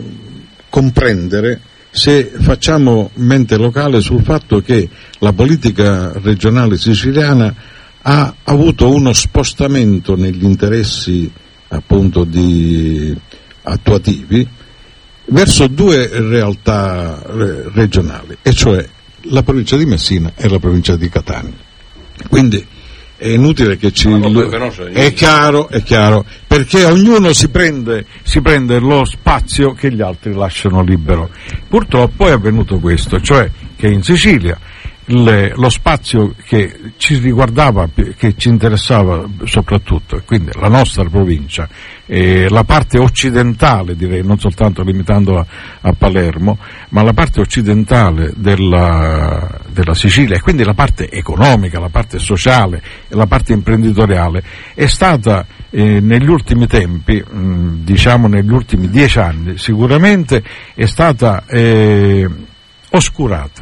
comprendere se facciamo mente locale sul fatto che la politica regionale siciliana ha avuto uno spostamento negli interessi appunto di attuativi verso due realtà regionali, e cioè la provincia di Messina e la provincia di Catania. Quindi è inutile che ci è chiaro, è chiaro, perché ognuno si prende, si prende lo spazio che gli altri lasciano libero. Purtroppo è avvenuto questo, cioè che in Sicilia Le, lo spazio che ci riguardava, che ci interessava soprattutto, e quindi la nostra provincia, eh, la parte occidentale, direi, non soltanto limitando a, a Palermo, ma la parte occidentale della, della Sicilia, e quindi la parte economica, la parte sociale e la parte imprenditoriale, è stata eh, negli ultimi tempi, mh, diciamo negli ultimi dieci anni, sicuramente è stata eh, oscurata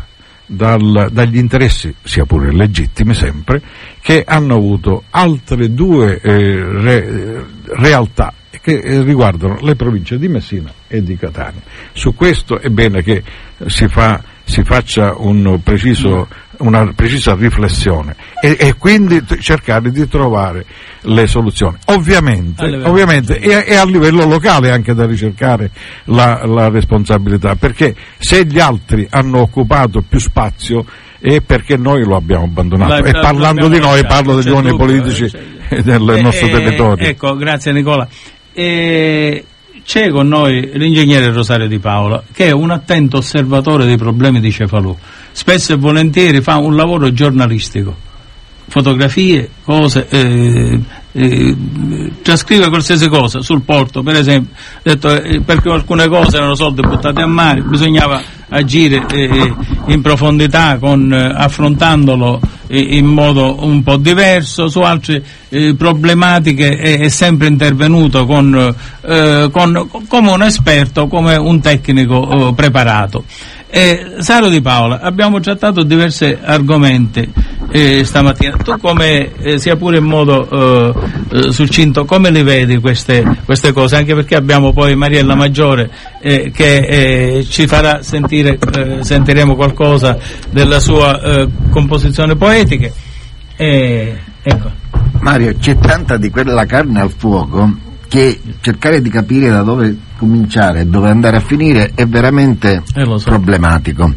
dal, dagli interessi, sia pure legittimi sempre, che hanno avuto altre due eh, re, realtà che eh, riguardano le province di Messina e di Catania. Su questo è bene che si, fa, si faccia un preciso, una precisa riflessione e, e quindi t- cercare di trovare le soluzioni. Ovviamente, ovviamente è, è a livello locale anche da ricercare la, la responsabilità, perché se gli altri hanno occupato più spazio è perché noi lo abbiamo abbandonato. La, e parlando di noi parlo degli uomini politici eh, del eh, nostro eh, territorio. Ecco, grazie Nicola. E c'è con noi l'ingegnere Rosario Di Paola, che è un attento osservatore dei problemi di Cefalù. Spesso e volentieri fa un lavoro giornalistico, fotografie, cose, eh, eh, trascrive qualsiasi cosa sul porto, per esempio, detto, eh, perché alcune cose erano soldi buttati a mare, bisognava agire eh, in profondità con, eh, affrontandolo eh, in modo un po' diverso. Su altre eh, problematiche è, è sempre intervenuto con, eh, con, come un esperto, come un tecnico eh, preparato. Eh, Saro Di Paola, abbiamo trattato diversi argomenti eh, stamattina. Tu come, eh, sia pure in modo eh, eh, succinto, come li vedi queste, queste cose? Anche perché abbiamo poi Mariella Maggiore eh, che eh, ci farà sentire, eh, sentiremo qualcosa della sua eh, composizione poetica. Eh, ecco. Mario, c'è tanta di quella carne al fuoco che cercare di capire da dove cominciare e dove andare a finire è veramente eh, so. problematico.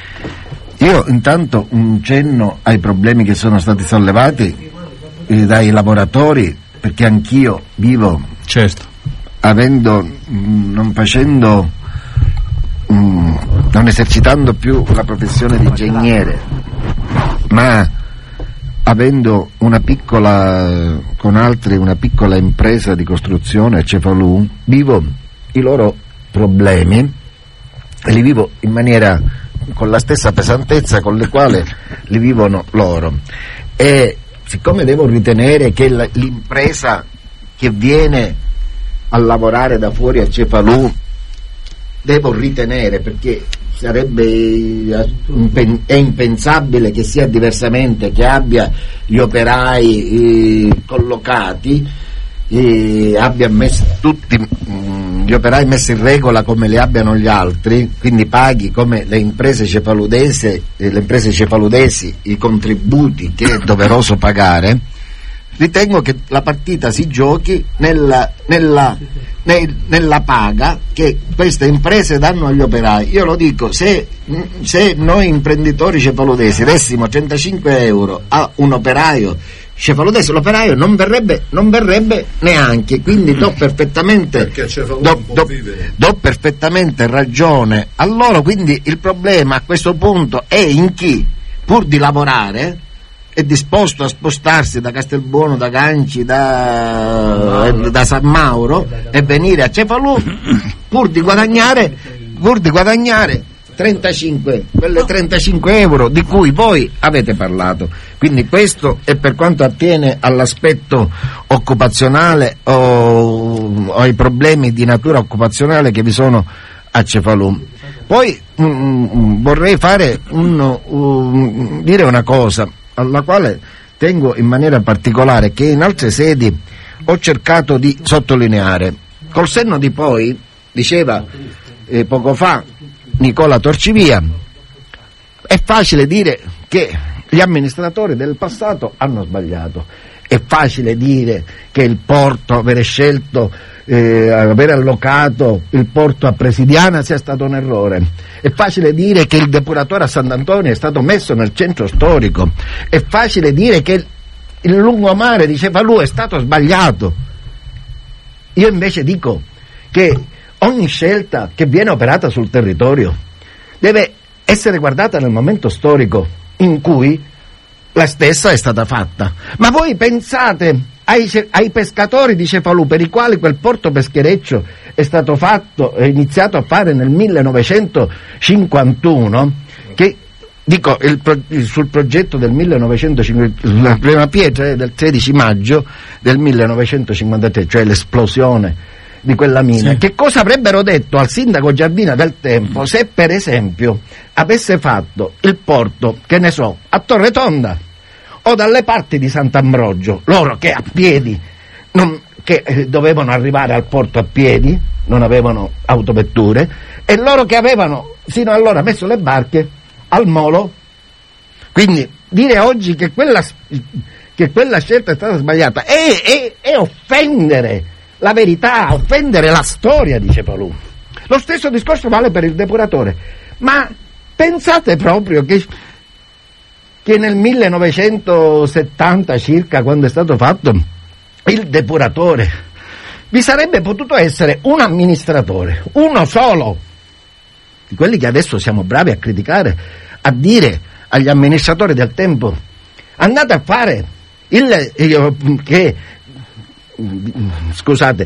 Io intanto un cenno ai problemi che sono stati sollevati eh, dai lavoratori, perché anch'io vivo, certo, avendo mh, non facendo mh, non esercitando più la professione di ingegnere, ma avendo una piccola, con altri, una piccola impresa di costruzione a Cefalù, vivo i loro problemi e li vivo in maniera, con la stessa pesantezza con le quali li vivono loro. E siccome devo ritenere che la, l'impresa che viene a lavorare da fuori a Cefalù, devo ritenere, perché sarebbe è impensabile che sia diversamente, che abbia gli operai eh, collocati, eh, abbia messo tutti mh, gli operai messi in regola come li abbiano gli altri, quindi paghi come le imprese cefaludesi, eh, le imprese cefaludesi i contributi che è doveroso pagare. Ritengo che la partita si giochi nella, nella, nella paga che queste imprese danno agli operai. Io lo dico, se, se noi imprenditori cefaludesi dessimo trentacinque euro a un operaio cefaludese, l'operaio non verrebbe, non verrebbe neanche, quindi do perfettamente, do, do, do perfettamente ragione a loro. Quindi il problema a questo punto è in chi, pur di lavorare, è disposto a spostarsi da Castelbuono, da Ganci, da, da San Mauro e venire a Cefalù pur di guadagnare pur di guadagnare trentacinque, quelle trentacinque euro di cui voi avete parlato. Quindi questo è per quanto attiene all'aspetto occupazionale o, o ai problemi di natura occupazionale che vi sono a Cefalù. Poi mm, vorrei fare un, un, dire una cosa alla quale tengo in maniera particolare, che in altre sedi ho cercato di sottolineare. Col senno di poi, diceva eh, poco fa Nicola Torcivia, è facile dire che gli amministratori del passato hanno sbagliato, è facile dire che il porto, avere scelto, eh, aver allocato il porto a Presidiana sia stato un errore, è facile dire che il depuratore a Sant'Antonio è stato messo nel centro storico, è facile dire che il lungomare di Cefalù è stato sbagliato. Io invece dico che ogni scelta che viene operata sul territorio deve essere guardata nel momento storico in cui la stessa è stata fatta. Ma voi pensate ai, ai pescatori di Cefalù, per i quali quel porto peschereccio è stato fatto, è iniziato a fare nel millenovecentocinquantuno, che dico il, il, sul progetto del millenovecentocinquantuno, la prima pietra è del tredici maggio del millenovecentocinquantatré, cioè l'esplosione di quella mina. Sì. Che cosa avrebbero detto al sindaco Giardina del tempo se per esempio avesse fatto il porto, che ne so, a Torretonda o dalle parti di Sant'Ambrogio, loro che a piedi non, che eh, dovevano arrivare al porto a piedi, non avevano autovetture, e loro che avevano sino allora messo le barche al molo. Quindi dire oggi che quella, che quella scelta è stata sbagliata è, è, è offendere la verità, offendere la storia di Cefalù. Lo stesso discorso vale per il depuratore. Ma pensate proprio che, che nel millenovecentosettanta circa, quando è stato fatto il depuratore, vi sarebbe potuto essere un amministratore, uno solo, di quelli che adesso siamo bravi a criticare, a dire agli amministratori del tempo: andate a fare il io, che scusate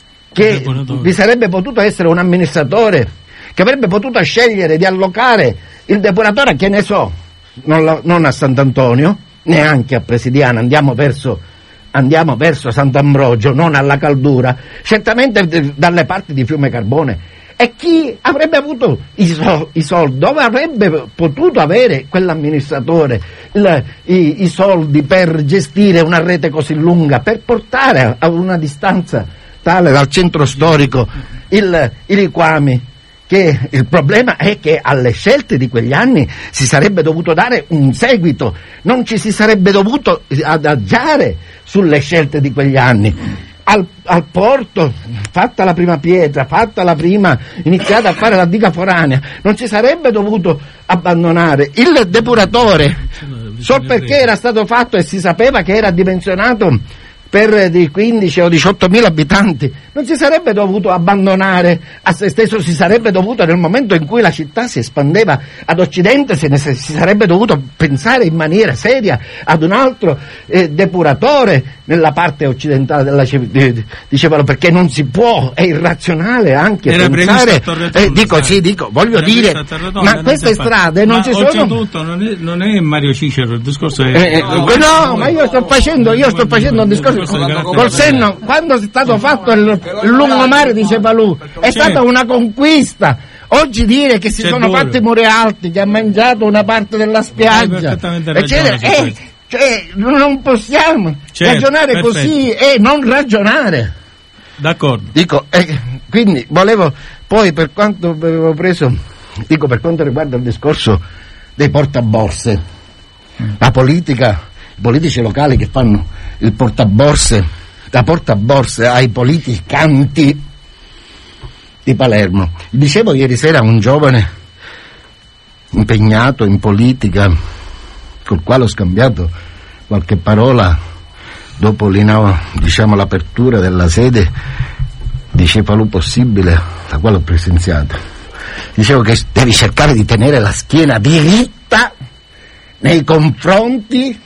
che vi sarebbe potuto essere un amministratore che avrebbe potuto scegliere di allocare il depuratore, che ne so, non, la, non a Sant'Antonio, neanche a Presidiana, andiamo verso andiamo verso Sant'Ambrogio, non alla Caldura, certamente dalle parti di Fiume Carbone. E chi avrebbe avuto i, so, i soldi, dove avrebbe potuto avere quell'amministratore il, i, i soldi per gestire una rete così lunga, per portare a una distanza tale dal centro storico il, i liquami? Che il problema è che alle scelte di quegli anni si sarebbe dovuto dare un seguito, non ci si sarebbe dovuto adagiare sulle scelte di quegli anni. Al, al porto, fatta la prima pietra, fatta la prima, iniziata a fare la diga foranea, non ci sarebbe dovuto abbandonare il depuratore solo perché era stato fatto e si sapeva che era dimensionato per di quindici o diciotto mila abitanti, non si sarebbe dovuto abbandonare a se stesso, si sarebbe dovuto, nel momento in cui la città si espandeva ad occidente, se ne, si sarebbe dovuto pensare in maniera seria ad un altro eh, depuratore nella parte occidentale della di, dicevano, perché non si può, è irrazionale anche era pensare eh, dico sì, dico, voglio era dire, ma queste strade non ma ci sono. Oltretutto non è, non è Mario Cicero, il discorso è eh, no, no, ma io sto facendo io sto facendo un discorso col senno. Quando è stato fatto il, il lungomare di Cefalù è stata una conquista. Oggi dire che si C'è sono duro. fatti muri alti, che ha mangiato una parte della spiaggia, eccetera, eh, cioè, non possiamo certo, ragionare perfetto. Così e non ragionare. D'accordo. Dico, eh, quindi volevo poi, per quanto avevo preso, dico, per quanto riguarda il discorso dei portaborse, la politica, i politici locali che fanno il portaborse, da portaborse ai politicanti di Palermo. Dicevo ieri sera a un giovane impegnato in politica, col quale ho scambiato qualche parola dopo diciamo, l'apertura della sede di Cefalù Possibile, la quale ho presenziato. Dicevo che devi cercare di tenere la schiena diritta nei confronti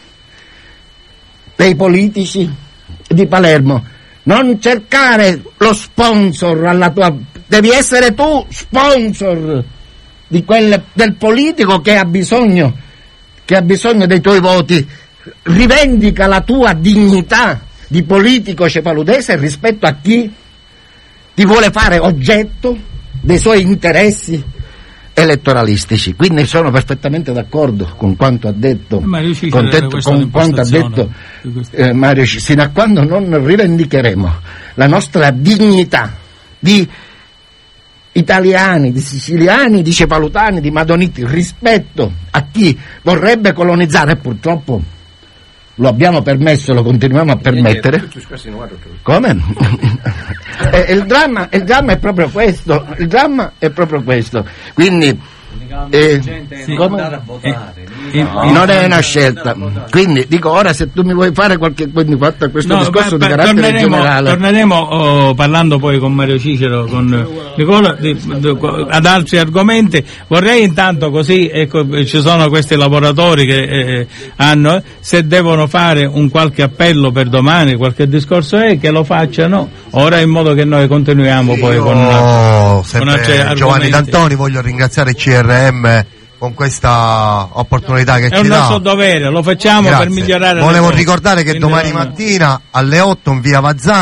dei politici di Palermo, non cercare lo sponsor alla tua, devi essere tu sponsor di quel, del politico che ha bisogno che ha bisogno dei tuoi voti. Rivendica la tua dignità di politico cefaludese rispetto a chi ti vuole fare oggetto dei suoi interessi elettoralistici. Quindi sono perfettamente d'accordo con quanto ha detto con, detto, con quanto ha detto eh, Mario Cicero. Sino a quando non rivendicheremo la nostra dignità di italiani, di siciliani, di cefalutani, di madoniti rispetto a chi vorrebbe colonizzare, purtroppo lo abbiamo permesso e lo continuiamo a permettere. Come? eh, il, dramma, il dramma è proprio questo, il dramma è proprio questo. Quindi eh, sì. come? A votare. Eh, no, non è una scelta. Quindi dico, ora se tu mi vuoi fare qualche, quindi fatto questo no, discorso beh, di carattere torneremo, generale. Torneremo oh, parlando poi con Mario Cicero, con Nicola, di, di, ad altri argomenti. Vorrei intanto, così ecco, ci sono questi lavoratori che eh, hanno, se devono fare un qualche appello per domani, qualche discorso è che lo facciano ora, in modo che noi continuiamo poi Io, con, una, sempre con Giovanni D'Antoni, voglio ringraziare il C R M con questa opportunità che è ci un dà. nostro dovere, lo facciamo. Grazie. Per migliorare. Volevo le ricordare che Quindi domani no. mattina alle otto in via Vazzana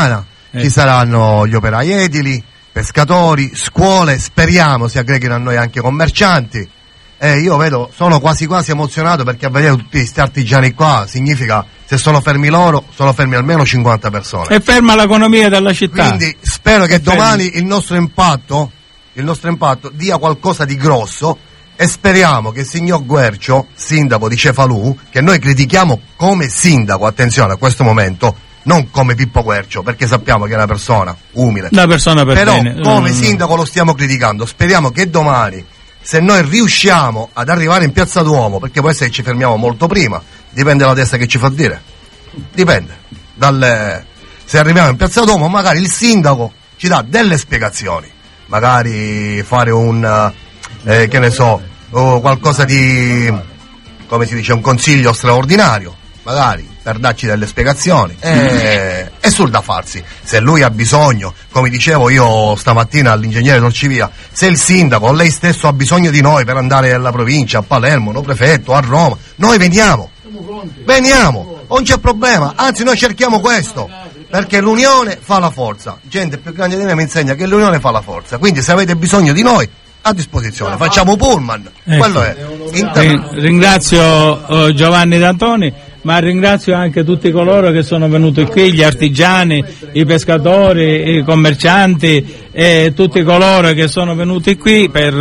Eh. Ci saranno gli operai edili, pescatori, scuole, speriamo si aggreghino a noi anche commercianti. Eh, io vedo, sono quasi quasi emozionato perché a vedere tutti questi artigiani qua significa, se sono fermi loro, sono fermi almeno cinquanta persone. E ferma l'economia della città. Quindi spero che domani il nostro impatto, il nostro impatto dia qualcosa di grosso, e speriamo che il signor Guercio, sindaco di Cefalù, che noi critichiamo come sindaco, attenzione a questo momento, non come Pippo Guercio, perché sappiamo che è una persona umile. Una persona per Però bene. come sindaco lo stiamo criticando. Speriamo che domani, se noi riusciamo ad arrivare in Piazza Duomo, perché può essere che ci fermiamo molto prima, dipende dalla testa che ci fa dire, dipende dalle... se arriviamo in Piazza Duomo magari il sindaco ci dà delle spiegazioni, magari fare un eh, che ne so, o qualcosa di, come si dice, un consiglio straordinario magari per darci delle spiegazioni, e, e sul da farsi. Se lui ha bisogno, come dicevo io stamattina all'ingegnere Torcivia, se il sindaco o lei stesso ha bisogno di noi per andare alla provincia, a Palermo, no prefetto, a Roma, noi veniamo, veniamo, non c'è problema, anzi noi cerchiamo questo, perché l'unione fa la forza. Gente più grande di me mi insegna che l'unione fa la forza, quindi se avete bisogno di noi, a disposizione, facciamo pullman, ecco. Quello è. Inter- Ringrazio uh, Giovanni D'Antoni, ma ringrazio anche tutti coloro che sono venuti qui, gli artigiani, i pescatori, i commercianti e tutti coloro che sono venuti qui per,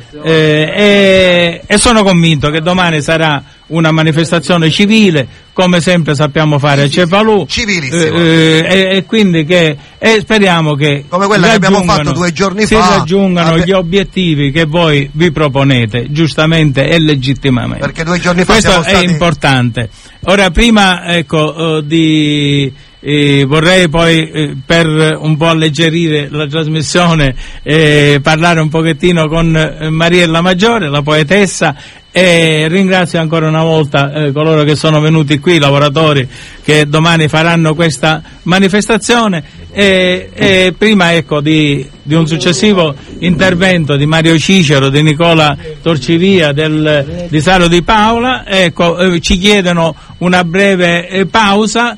eh, e, e sono convinto che domani sarà una manifestazione civile, come sempre sappiamo fare a Cefalù, civilissimo, eh, e, e quindi che e speriamo che come quella che abbiamo fatto due giorni si fa, si raggiungano abbi- gli obiettivi che voi vi proponete giustamente e legittimamente, perché due giorni fa questo siamo è stati... importante. Ora prima ecco eh, di eh, vorrei poi eh, per un po' alleggerire la trasmissione eh, parlare un pochettino con eh, Mariella Maggiore, la poetessa, e ringrazio ancora una volta eh, coloro che sono venuti qui, i lavoratori che domani faranno questa manifestazione, e, e prima ecco di, di un successivo intervento di Mario Cicero, di Nicola Torcivia, del, di Saro Di Paola, ecco eh, ci chiedono una breve eh, pausa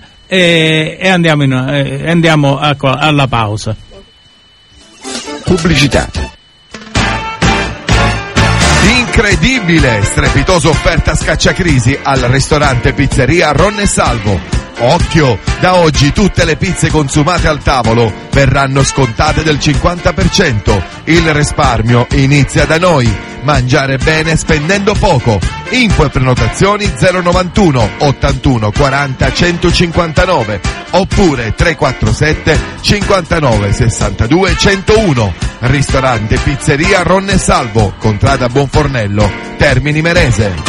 e, e andiamo, in, eh, andiamo ecco, alla pausa. Pubblicità. Incredibile, strepitosa offerta scacciacrisi al ristorante Pizzeria Ronne Salvo. Occhio, da oggi tutte le pizze consumate al tavolo verranno scontate del cinquanta per cento. Il risparmio inizia da noi. Mangiare bene spendendo poco. Info e prenotazioni zero novantuno ottantuno quaranta centocinquantanove oppure tre quattro sette cinquantanove sessantadue centouno. Ristorante Pizzeria Ronne Salvo, Contrada Bonfornello, Termini Merese.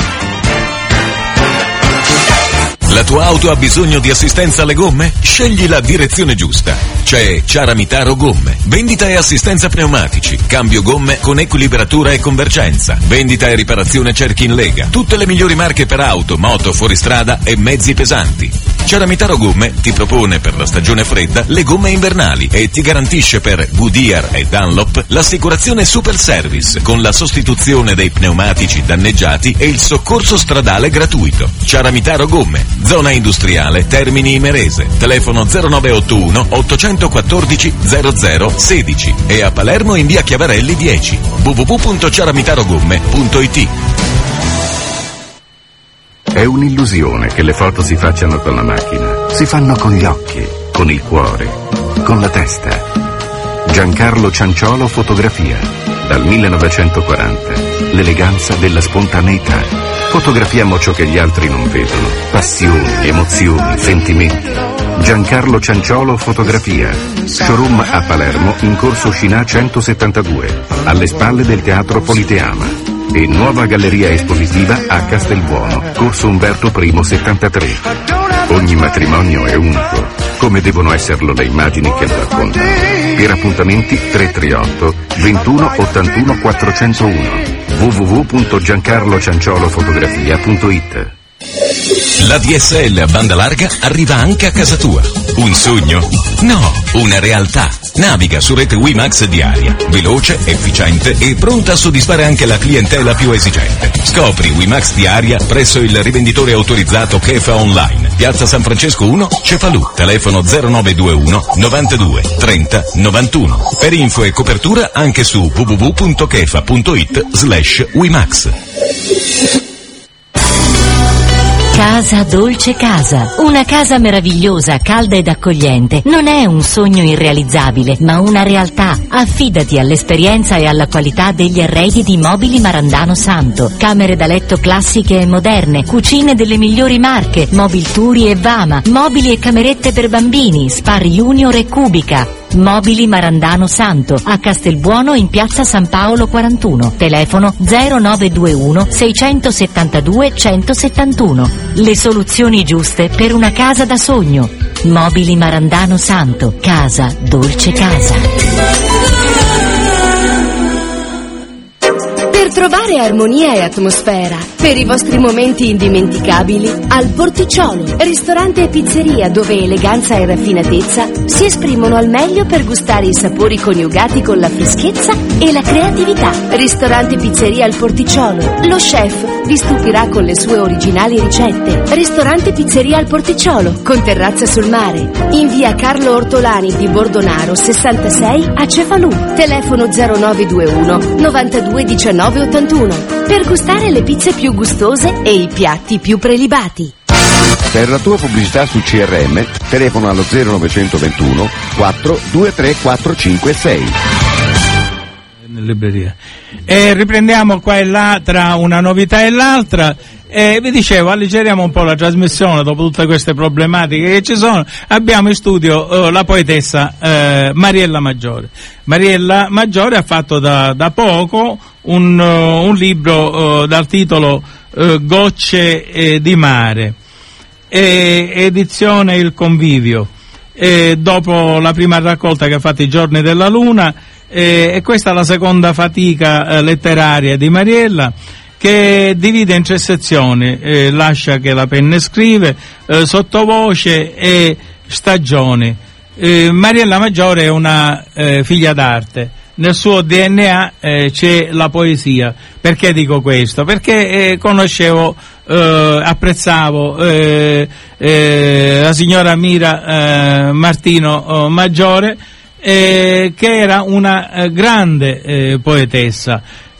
La tua auto ha bisogno di assistenza alle gomme? Scegli la direzione giusta. C'è Ciaramitaro Gomme. Vendita e assistenza pneumatici, cambio gomme con equilibratura e convergenza, vendita e riparazione cerchi in lega, tutte le migliori marche per auto, moto, fuoristrada e mezzi pesanti. Ciaramitaro Gomme ti propone per la stagione fredda le gomme invernali e ti garantisce per Goodyear e Dunlop l'assicurazione Super Service con la sostituzione dei pneumatici danneggiati e il soccorso stradale gratuito. Ciaramitaro Gomme, zona industriale Termini Imerese, telefono zero nove otto uno otto uno quattro zero zero uno sei e a Palermo in via Chiavarelli dieci. w w w punto ciaramitarogomme punto i t. È un'illusione che le foto si facciano con la macchina. Si fanno con gli occhi, con il cuore, con la testa. Giancarlo Cianciolo Fotografia. Dal millenovecentoquaranta. L'eleganza della spontaneità. Fotografiamo ciò che gli altri non vedono. Passioni, emozioni, sentimenti. Giancarlo Cianciolo Fotografia. Showroom a Palermo in corso Scinà centosettantadue, alle spalle del Teatro Politeama. E nuova galleria espositiva a Castelbuono, corso Umberto I settantatré. Ogni matrimonio è unico, come devono esserlo le immagini che lo raccontano. Per appuntamenti tre tre otto ventuno ottantuno quattrocentouno. w w w punto giancarlo cianciolo fotografia punto i t. La D S L a banda larga arriva anche a casa tua. Un sogno? No, una realtà. Naviga su rete WiMax diaria, veloce, efficiente e pronta a soddisfare anche la clientela più esigente. Scopri WiMax diaria presso il rivenditore autorizzato Kefa Online. Piazza San Francesco uno, Cefalù. Telefono zero nove due uno novantadue trenta novantuno. Per info e copertura anche su w w w punto kefa punto it slash wimax. Casa Dolce Casa, una casa meravigliosa, calda ed accogliente. Non è un sogno irrealizzabile, ma una realtà. Affidati all'esperienza e alla qualità degli arredi di Mobili Marandano Santo. Camere da letto classiche e moderne, cucine delle migliori marche, Mobilturi e Vama, mobili e camerette per bambini, Spar Junior e Cubica. Mobili Marandano Santo, a Castelbuono in piazza San Paolo quarantuno. Telefono zero nove due uno sei sette due uno sette uno. Le soluzioni giuste per una casa da sogno. Mobili Marandano Santo, casa Dolce Casa. Per trovare armonia e atmosfera, per i vostri momenti indimenticabili, al Porticciolo, ristorante e pizzeria dove eleganza e raffinatezza si esprimono al meglio per gustare i sapori coniugati con la freschezza e la creatività. Ristorante e pizzeria al Porticciolo, lo chef vi stupirà con le sue originali ricette. Ristorante e pizzeria al Porticciolo, con terrazza sul mare, in via Carlo Ortolani di Bordonaro sessantasei a Cefalù. Telefono zero nove due uno novantadue diciannove ottantuno per gustare le pizze più gustose e i piatti più prelibati. Per la tua pubblicità su C R M telefono allo zero novecentoventuno quattro due tre quattro cinque sei. Libreria. E riprendiamo qua e là tra una novità e l'altra. E vi dicevo, alleggeriamo un po' la trasmissione dopo tutte queste problematiche che ci sono. Abbiamo in studio uh, la poetessa uh, Mariella Maggiore. Mariella Maggiore ha fatto da, da poco un, uh, un libro uh, dal titolo uh, Gocce eh, di mare, e, edizione Il Convivio. E dopo la prima raccolta che ha fatto I Giorni della Luna, e, e questa è la seconda fatica eh, letteraria di Mariella, che divide in tre sezioni, eh, Lascia che la penna scrive, eh, Sottovoce e Stagioni. Eh, Mariella Maggiore è una eh, figlia d'arte, nel suo D N A eh, c'è la poesia. Perché dico questo? Perché eh, conoscevo, eh, apprezzavo eh, eh, la signora Mira eh, Martino eh, Maggiore, eh, che era una eh, grande eh, poetessa.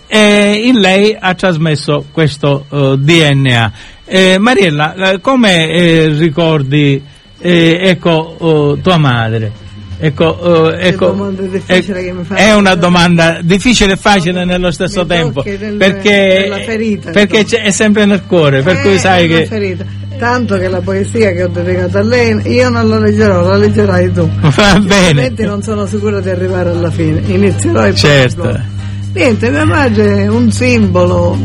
E in lei ha trasmesso questo uh, D N A. Eh, Mariella, eh, come eh, ricordi eh, ecco uh, tua madre? Ecco, uh, ecco è, che mi è una domanda difficile e facile nello stesso tempo, nel, perché, ferita, perché è sempre nel cuore, per eh, cui sai che ferita. Tanto che la poesia che ho dedicato a lei io non la leggerò, la leggerai tu. Va bene. Non sono sicura di arrivare alla fine, inizierò il certo. Pubblico. Niente, mia madre è un simbolo,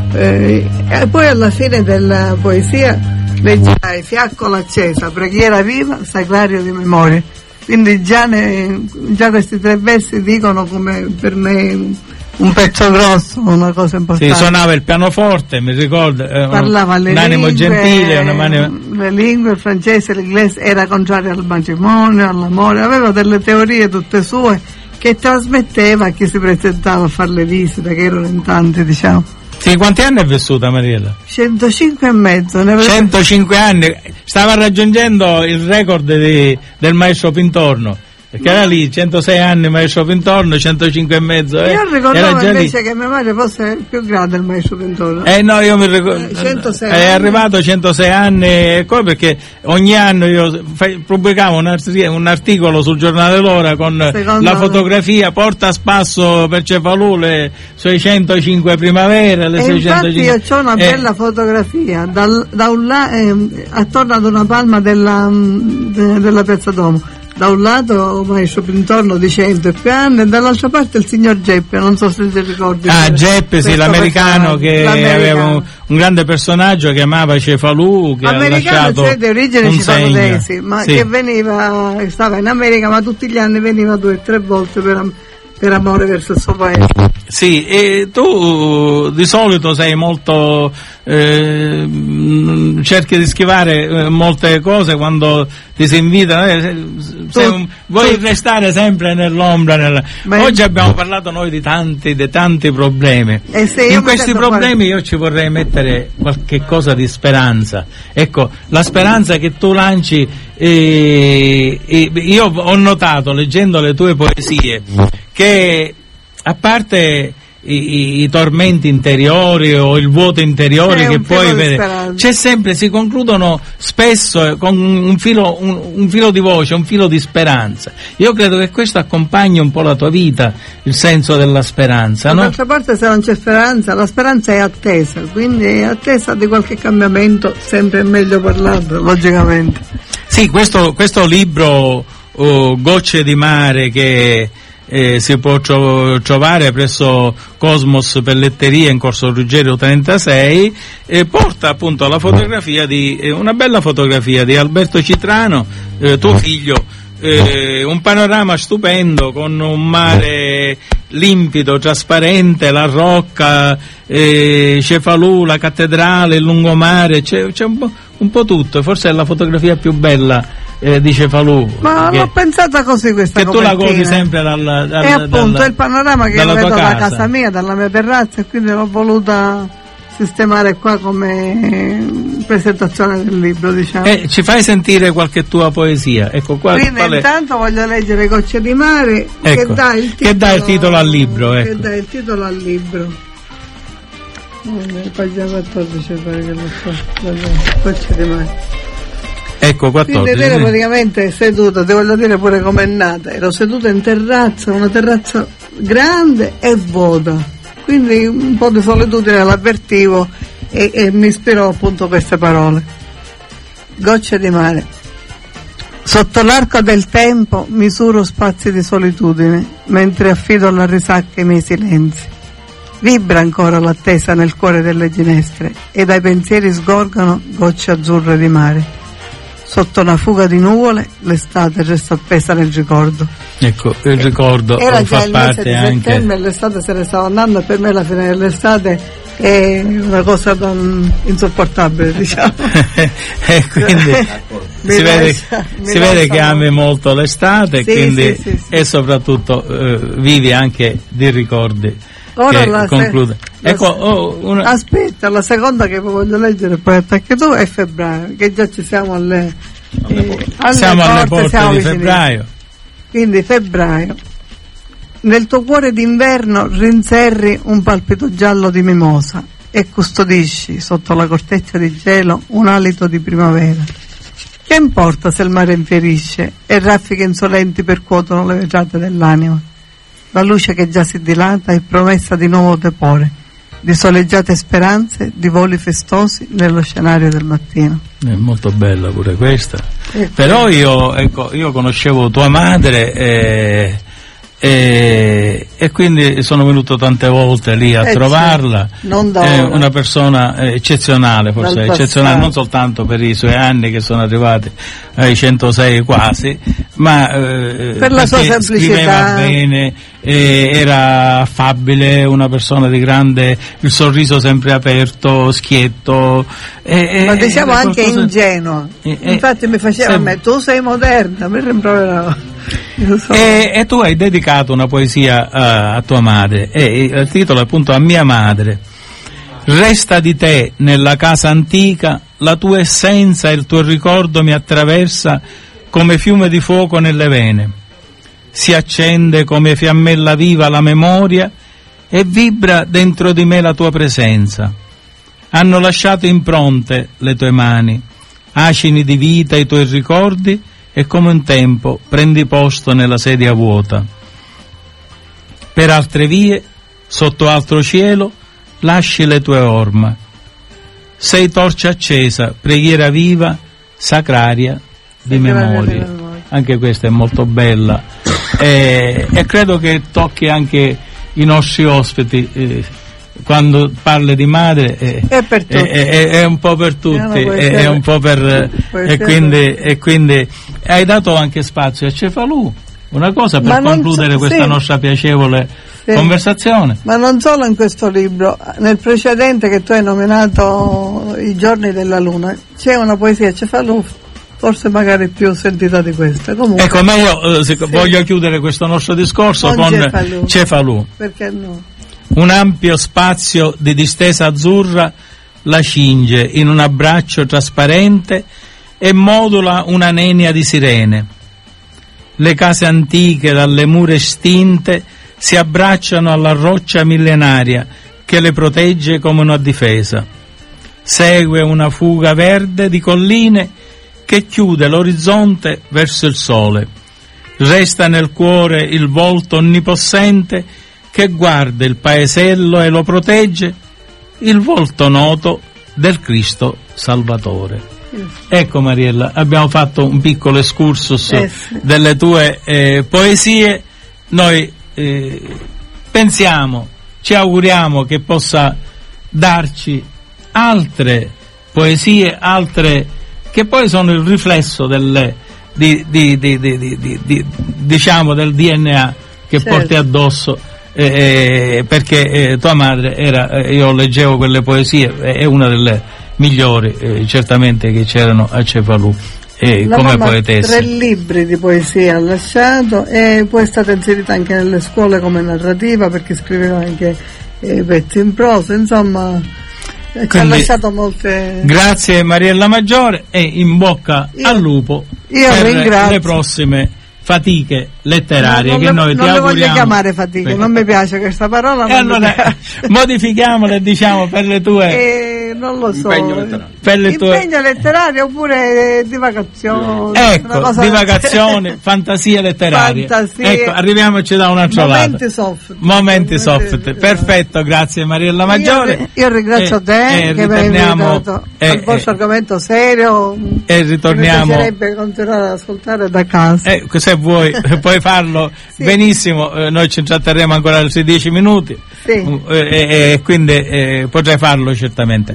eh, e poi alla fine della poesia leggerai Fiaccola accesa, preghiera viva, sacrario di memoria. Quindi già, ne, già questi tre versi dicono come per me un pezzo grosso, una cosa importante. Sì, suonava il pianoforte, mi ricordo, eh, parlava un, le un animo lingue, gentile, una mani... le lingue, il francese, l'inglese, era contrario al matrimonio, all'amore, aveva delle teorie tutte sue che trasmetteva a chi si presentava a fare le visite, che erano in tanti, diciamo. Sì, quanti anni è vissuta Mariella? centocinque e mezzo. Ne centocinque anni, stava raggiungendo il record di, del maestro Pintorno, perché no. Era lì, centosei anni maestro Pintorno, centocinque e mezzo. Eh. Io ricordavo invece lì. Che mia madre fosse più grande il maestro Pintorno. Eh no, io mi ricordo, centosei è arrivato a centosei anni, e poi perché ogni anno io f- pubblicavo un, art- un articolo sul giornale L'Ora con Secondo la fotografia, porta a spasso per Cefalù le sue centocinque primavere, le e sue centocinque... io ho una eh. bella fotografia dal, da un la- eh, attorno ad una palma della, de- della Piazza Duomo. Da un lato maestro Pintorno di cento e più anni e dall'altra parte il signor Geppe, non so se ti ricordi. Ah, Geppe, sì, l'americano che l'americano. aveva un, un grande personaggio che amava Cefalù, che americano, ha lasciato cioè di origine cefaludesi, ma sì. che veniva, stava in America, ma tutti gli anni veniva due o tre volte per, per amore verso il suo paese. Sì, e tu di solito sei molto eh, cerchi di schivare eh, molte cose quando ti si invitano, eh, se un, vuoi restare sempre nell'ombra. Nella... Oggi abbiamo parlato noi di tanti, di tanti problemi. In questi problemi io ci vorrei mettere qualche cosa di speranza. Ecco, la speranza che tu lanci. E, e io ho notato leggendo le tue poesie che a parte i, i, i tormenti interiori o il vuoto interiore che poi vede, c'è sempre, si concludono spesso con un filo, un, un filo di voce, un filo di speranza. Io credo che questo accompagni un po' la tua vita, il senso della speranza, no? D'altra parte, se non c'è speranza, la speranza è attesa, quindi è attesa di qualche cambiamento, sempre è meglio parlarlo, logicamente. Sì, questo, questo libro oh, Gocce di mare che eh, si può tro- trovare presso Cosmos Pelletteria in Corso Ruggero trentasei e porta appunto la fotografia di eh, una bella fotografia di Alberto Citrano, eh, tuo figlio, eh, un panorama stupendo con un mare limpido, trasparente, la rocca, eh, Cefalù, la cattedrale, il lungomare, c'è, c'è un po', un po' tutto, forse è la fotografia più bella eh, di Cefalù. Ma che, l'ho pensata così questa che copertina. tu la godi sempre dal, dal, e appunto dal, è il panorama che io vedo casa. da casa mia, dalla mia terrazza, e quindi l'ho voluta sistemare qua come presentazione del libro, diciamo. Eh, ci fai sentire qualche tua poesia? Ecco qua. Quindi quale... intanto voglio leggere Gocce di mare, ecco, che, dà il titolo, che dà il titolo al libro, ecco. Che dà il titolo al libro. Pagina quattordici, pare che lo so. Gocce di mare. Ecco, quattordici. Quindi ero praticamente seduta, ti voglio dire pure com'è nata. Ero seduta in terrazza, una terrazza grande e vuota. Quindi un po' di solitudine l'avvertivo e, e mi ispirò appunto queste parole. Gocce di mare. Sotto l'arco del tempo misuro spazi di solitudine, mentre affido alla risacca i miei silenzi. Vibra ancora l'attesa nel cuore delle ginestre e dai pensieri sgorgano gocce azzurre di mare. Sotto una fuga di nuvole l'estate resta appesa nel ricordo. Ecco, il ricordo era fa già il parte mese di anche... settembre, l'estate se ne stava andando e per me la fine dell'estate è una cosa non insopportabile, diciamo. E quindi si, vede, lascia, si vede che ami molto l'estate, sì, quindi, sì, sì, sì. e soprattutto eh, vivi anche di ricordi. Ora che la conclude. Se- ecco, oh, una... Aspetta, la seconda che voglio leggere poi attacchi tu è febbraio, che già ci siamo alle, eh, alle siamo porte, alle porte siamo di vicini. febbraio. Quindi febbraio. Nel tuo cuore d'inverno rinserri un palpito giallo di mimosa e custodisci sotto la corteccia di gelo un alito di primavera. Che importa se il mare infierisce e raffiche insolenti percuotono le vetrate dell'anima? La luce che già si dilata è promessa di nuovo tepore, di soleggiate speranze, di voli festosi nello scenario del mattino. È molto bella pure questa. Ecco. Però io, ecco, io conoscevo tua madre e, e, e quindi sono venuto tante volte lì a eh trovarla. Non da è ora. una persona eccezionale, forse Dal eccezionale passato. non soltanto per i suoi anni che sono arrivati ai centosei quasi, ma eh, Per la sua perché semplicità. scriveva bene, eh, era affabile, una persona di grande, il sorriso sempre aperto, schietto. Eh, Ma eh, diciamo era anche qualcosa- ingenuo. Eh, eh, Infatti mi faceva sì. a me, tu sei moderna, mi rimproverava. Io so. E, e tu hai dedicato una poesia a, a tua madre, e il titolo è appunto A mia madre. Resta di te nella casa antica, la tua essenza e il tuo ricordo mi attraversa come fiume di fuoco nelle vene. Si accende come fiammella viva la memoria e vibra dentro di me la tua presenza. Hanno lasciato impronte le tue mani, acini di vita i tuoi ricordi, e come un tempo prendi posto nella sedia vuota. Per altre vie, sotto altro cielo, lasci le tue orma. Sei torcia accesa, preghiera viva, sacraria di memoria. Anche questa è molto bella e, e credo che tocchi anche i nostri ospiti. Eh, quando parli di madre eh, È per tutti. è, è, è un po' per tutti, una è, è un po' per può e essere- quindi, e quindi hai dato anche spazio a Cefalù una cosa per Ma non concludere so- questa sì. nostra piacevole Sì. conversazione. Ma non solo in questo libro, nel precedente che tu hai nominato I giorni della luna, c'è una poesia Cefalù, forse magari più sentita di questa. Comunque, Ecco, ma io eh, se- voglio chiudere questo nostro discorso Con con Cefalù. Cefalù. perché no? Un ampio spazio di distesa azzurra la cinge in un abbraccio trasparente e modula una nenia di sirene. Le case antiche dalle mura estinte si abbracciano alla roccia millenaria che le protegge come una difesa. Segue una fuga verde di colline che chiude l'orizzonte verso il sole. Resta nel cuore il volto onnipossente che guarda il paesello e lo protegge, il volto noto del Cristo Salvatore. Ecco Mariella, abbiamo fatto un piccolo excursus Eh, sì. delle tue eh, poesie. Noi eh, pensiamo, ci auguriamo che possa darci altre poesie, altre che poi sono il riflesso delle, di, di, di, di, di, di, di, diciamo del D N A che Certo. porti addosso, eh, eh, perché eh, tua madre era, eh, io leggevo quelle poesie, è una delle migliori eh, certamente che c'erano a Cefalù eh, La come mamma poetessa. tre libri di poesia ha lasciato e poi è stata inserita anche nelle scuole come narrativa perché scriveva anche eh, pezzi in prosa, insomma eh, ci ha Quindi, lasciato molte. Grazie Mariella Maggiore e in bocca Io- al lupo io per ringrazio. le prossime fatiche letterarie non che le, noi ti non le voglio auguriamo. chiamare fatiche, Sì. non mi piace questa parola. E non mi allora piace. modifichiamole e diciamo per le tue Eh, non lo so. Impegno letterario. Per le tue- Impegno letterario oppure divagazioni. una ecco, cosa- divagazioni, fantasie letterarie. Fantasie. Ecco, arriviamoci da un altro Momenti lato. soft. Momenti soft. Perfetto, grazie Mariella Maggiore. Io, io ringrazio Eh, te eh, che mi hai ritorniamo- invitato eh, al vostro argomento serio. E ritorniamo. Mi piacerebbe continuare ad ascoltare da casa. Eh, se vuoi puoi farlo benissimo, eh, noi ci intratterremo ancora altri dieci minuti. Sì. Uh, e, e quindi eh, potrai farlo certamente.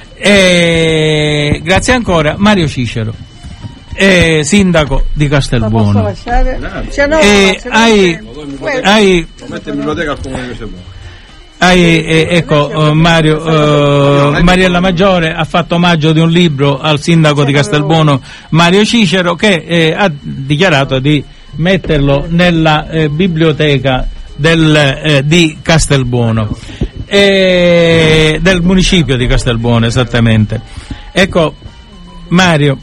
E, grazie ancora Mario Cicero, eh, sindaco di La posso Castelbuono. lasciare? C'è no, E c'è hai, no- hai, Lo mette in biblioteca al comune di Castelbuono. hai eh, ecco eh, Mario, eh, Mariella Maggiore ha fatto omaggio di un libro al sindaco di Castelbuono Mario Cicero che eh, ha dichiarato di metterlo nella eh, biblioteca del, eh, di Castelbuono, eh, del municipio di Castelbuono esattamente. Ecco Mario,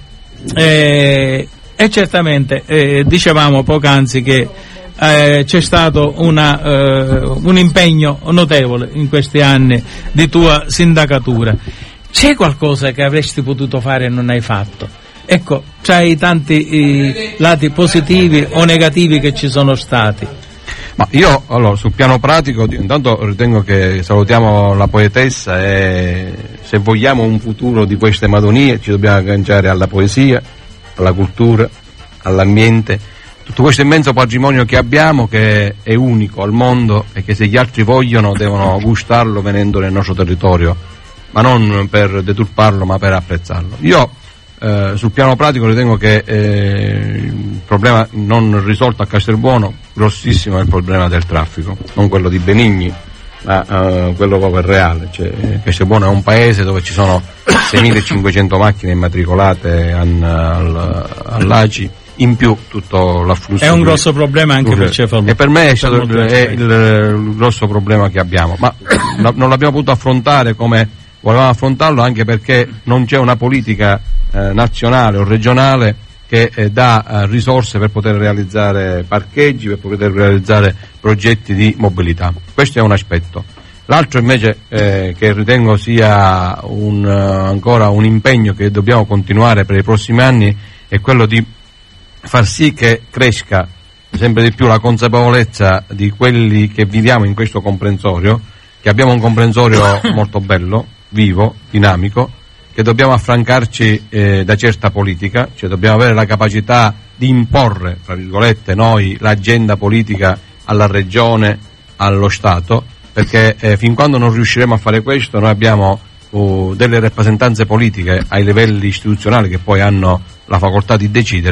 eh, e certamente eh, dicevamo poc'anzi che eh, c'è stato una, eh, un impegno notevole in questi anni di tua sindacatura. C'è qualcosa che avresti potuto fare e non hai fatto? Ecco, c'hai tanti eh, lati positivi o negativi che ci sono stati. Ma io, allora, sul piano pratico, intanto ritengo che salutiamo la poetessa e se vogliamo un futuro di queste Madonie ci dobbiamo agganciare alla poesia, alla cultura, all'ambiente, tutto questo immenso patrimonio che abbiamo che è unico al mondo e che se gli altri vogliono devono gustarlo venendo nel nostro territorio, ma non per deturparlo ma per apprezzarlo. Io Eh, sul piano pratico ritengo che eh, il problema non risolto a Castelbuono grossissimo è il problema del traffico, non quello di Benigni ma eh, quello proprio reale, cioè, Castelbuono è un paese dove ci sono seimilacinquecento macchine immatricolate an, al, all'A C I, in più tutto l'afflusso. È un di- grosso problema anche per Cefalù. e per me è stato il, molto è il, il grosso problema che abbiamo, ma no- non l'abbiamo potuto affrontare come volevamo affrontarlo, anche perché non c'è una politica eh, nazionale o regionale che eh, dà eh, risorse per poter realizzare parcheggi, per poter realizzare progetti di mobilità. Questo è un aspetto. L'altro invece eh, che ritengo sia un, eh, ancora un impegno che dobbiamo continuare per i prossimi anni è quello di far sì che cresca sempre di più la consapevolezza di quelli che viviamo in questo comprensorio, che abbiamo un comprensorio molto bello, vivo, dinamico, che dobbiamo affrancarci eh, da certa politica, cioè dobbiamo avere la capacità di imporre, tra virgolette, noi l'agenda politica alla regione, allo Stato, perché eh, fin quando non riusciremo a fare questo noi abbiamo uh, delle rappresentanze politiche ai livelli istituzionali che poi hanno la facoltà di decidere,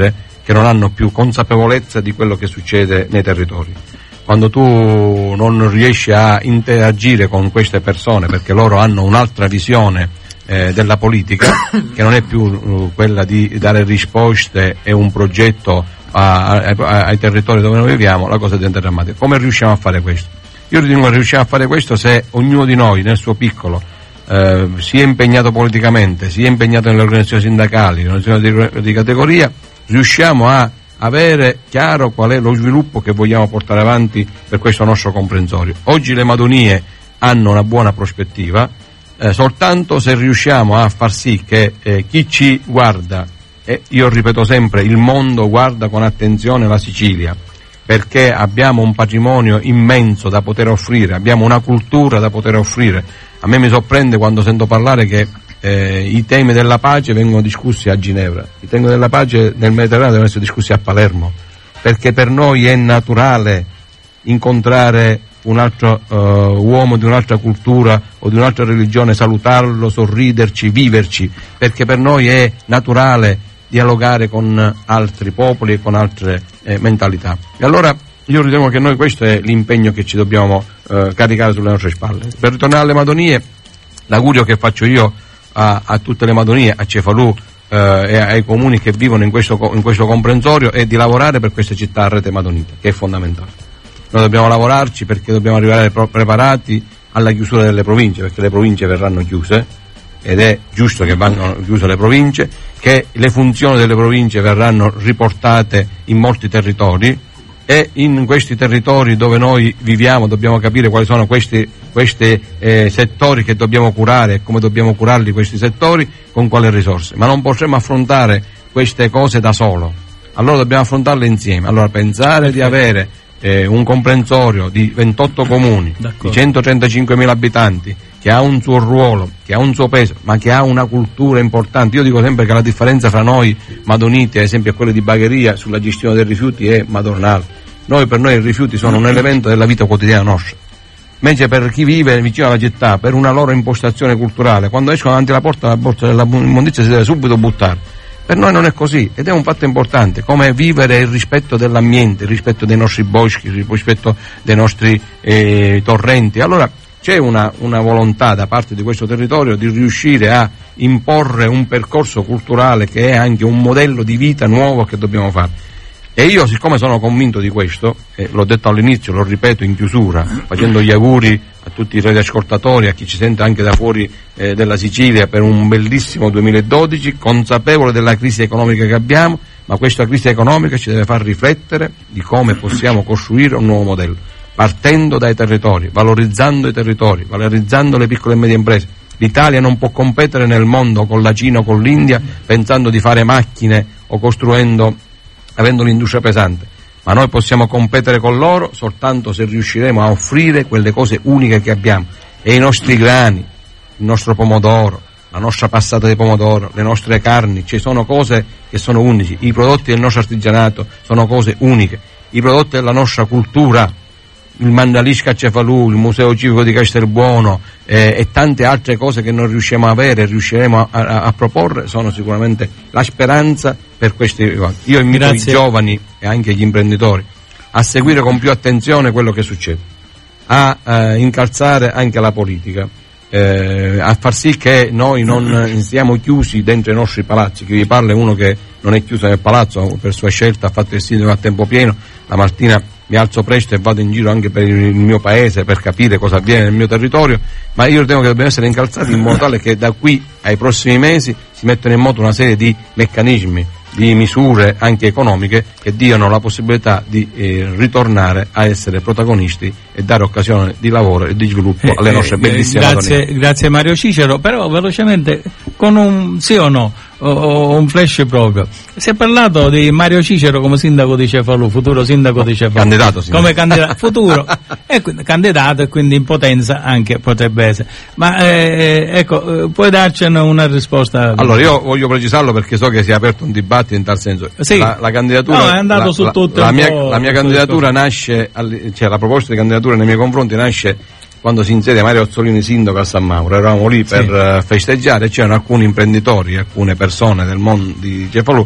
che non hanno più consapevolezza di quello che succede nei territori. Quando tu non riesci a interagire con queste persone, perché loro hanno un'altra visione eh, della politica, che non è più uh, quella di dare risposte e un progetto a, a, a, ai territori dove noi viviamo, la cosa diventa drammatica. Come riusciamo a fare questo? Io ritengo che riusciamo a fare questo se ognuno di noi nel suo piccolo eh, sia impegnato politicamente, sia impegnato nelle organizzazioni sindacali, nelle organizzazioni di, di categoria, riusciamo a avere chiaro qual è lo sviluppo che vogliamo portare avanti per questo nostro comprensorio. Oggi le Madonie hanno una buona prospettiva, eh, soltanto se riusciamo a far sì che eh, chi ci guarda, e io ripeto sempre, il mondo guarda con attenzione la Sicilia, perché abbiamo un patrimonio immenso da poter offrire, abbiamo una cultura da poter offrire. A me mi sorprende quando sento parlare che eh, i temi della pace vengono discussi a Ginevra, i temi della pace nel Mediterraneo devono essere discussi a Palermo, perché per noi è naturale incontrare un altro uh, uomo di un'altra cultura o di un'altra religione, salutarlo, sorriderci, viverci, perché per noi è naturale dialogare con altri popoli e con altre eh, mentalità. E allora io ritengo che noi questo è l'impegno che ci dobbiamo eh, caricare sulle nostre spalle. Per ritornare alle Madonie, l'augurio che faccio io a, a tutte le Madonie, a Cefalù eh, e ai comuni che vivono in questo, in questo comprensorio è di lavorare per questa città a rete madonita, che è fondamentale. Noi dobbiamo lavorarci perché dobbiamo arrivare preparati alla chiusura delle province, perché le province verranno chiuse ed è giusto che vengano chiuse le province, che le funzioni delle province verranno riportate in molti territori e in questi territori dove noi viviamo dobbiamo capire quali sono questi, questi eh, settori che dobbiamo curare e come dobbiamo curarli questi settori, con quali risorse. Ma non potremo affrontare queste cose da solo, allora dobbiamo affrontarle insieme. Allora pensare di avere eh, un comprensorio di ventotto comuni, di centotrentacinquemila abitanti, che ha un suo ruolo, che ha un suo peso, ma che ha una cultura importante. Io dico sempre che la differenza fra noi madoniti, ad esempio, e quelle di Bagheria sulla gestione dei rifiuti è madornale. Noi, per noi i rifiuti sono un elemento della vita quotidiana nostra. Invece per chi vive vicino alla città, per una loro impostazione culturale, quando escono davanti alla porta la borsa dell'immondizia si deve subito buttare. Per noi non è così ed è un fatto importante, come vivere il rispetto dell'ambiente, il rispetto dei nostri boschi, il rispetto dei nostri eh, torrenti. Allora c'è una, una volontà da parte di questo territorio di riuscire a imporre un percorso culturale che è anche un modello di vita nuovo che dobbiamo fare. E io, siccome sono convinto di questo, eh, l'ho detto all'inizio, lo ripeto in chiusura, facendo gli auguri a tutti i radioascoltatori, a chi ci sente anche da fuori eh, della Sicilia per un bellissimo duemiladodici, consapevole della crisi economica che abbiamo, ma questa crisi economica ci deve far riflettere di come possiamo costruire un nuovo modello, partendo dai territori, valorizzando i territori, valorizzando le piccole e medie imprese. L'Italia non può competere nel mondo con la Cina o con l'India pensando di fare macchine o costruendo, avendo l'industria pesante, ma noi possiamo competere con loro soltanto se riusciremo a offrire quelle cose uniche che abbiamo, e i nostri grani, il nostro pomodoro, la nostra passata di pomodoro, le nostre carni, ci sono cose che sono unici, i prodotti del nostro artigianato sono cose uniche, i prodotti della nostra cultura, il Mandalisca a Cefalù, il Museo Civico di Castelbuono eh, e tante altre cose che non riusciamo a avere, riusciremo a, a, a proporre, sono sicuramente la speranza per questi. Io invito Grazie. i giovani e anche gli imprenditori a seguire con più attenzione quello che succede, a eh, incalzare anche la politica, eh, a far sì che noi non siamo chiusi dentro i nostri palazzi. Chi vi parla è uno che non è chiuso nel palazzo, per sua scelta ha fatto il sindaco a tempo pieno, la mattina mi alzo presto e vado in giro anche per il mio paese per capire cosa avviene nel mio territorio, ma io ritengo che dobbiamo essere incalzati in modo tale che da qui ai prossimi mesi si mettano in moto una serie di meccanismi, di misure anche economiche che diano la possibilità di eh, ritornare a essere protagonisti e dare occasione di lavoro e di sviluppo alle nostre eh, bellissime eh, grazie, grazie Mario Cicero, però velocemente con un sì o no o, o un flash proprio. Si è parlato di Mario Cicero come sindaco di Cefalù, futuro sindaco di Cefalù, candidato sindaco. come candidato futuro e quindi, candidato e quindi in potenza anche potrebbe essere, ma eh, ecco, puoi darcene una risposta? Allora io voglio precisarlo perché so che si è aperto un dibattito in tal senso. Sì. La, la candidatura no, è andato la, su la, tutto la, mia, la mia candidatura nasce, cioè la proposta di candidatura nei miei confronti nasce quando si insedia Mario Azzolini sindaco a San Mauro. Eravamo lì per sì. uh, festeggiare, c'erano alcuni imprenditori, alcune persone del mondo di Cefalù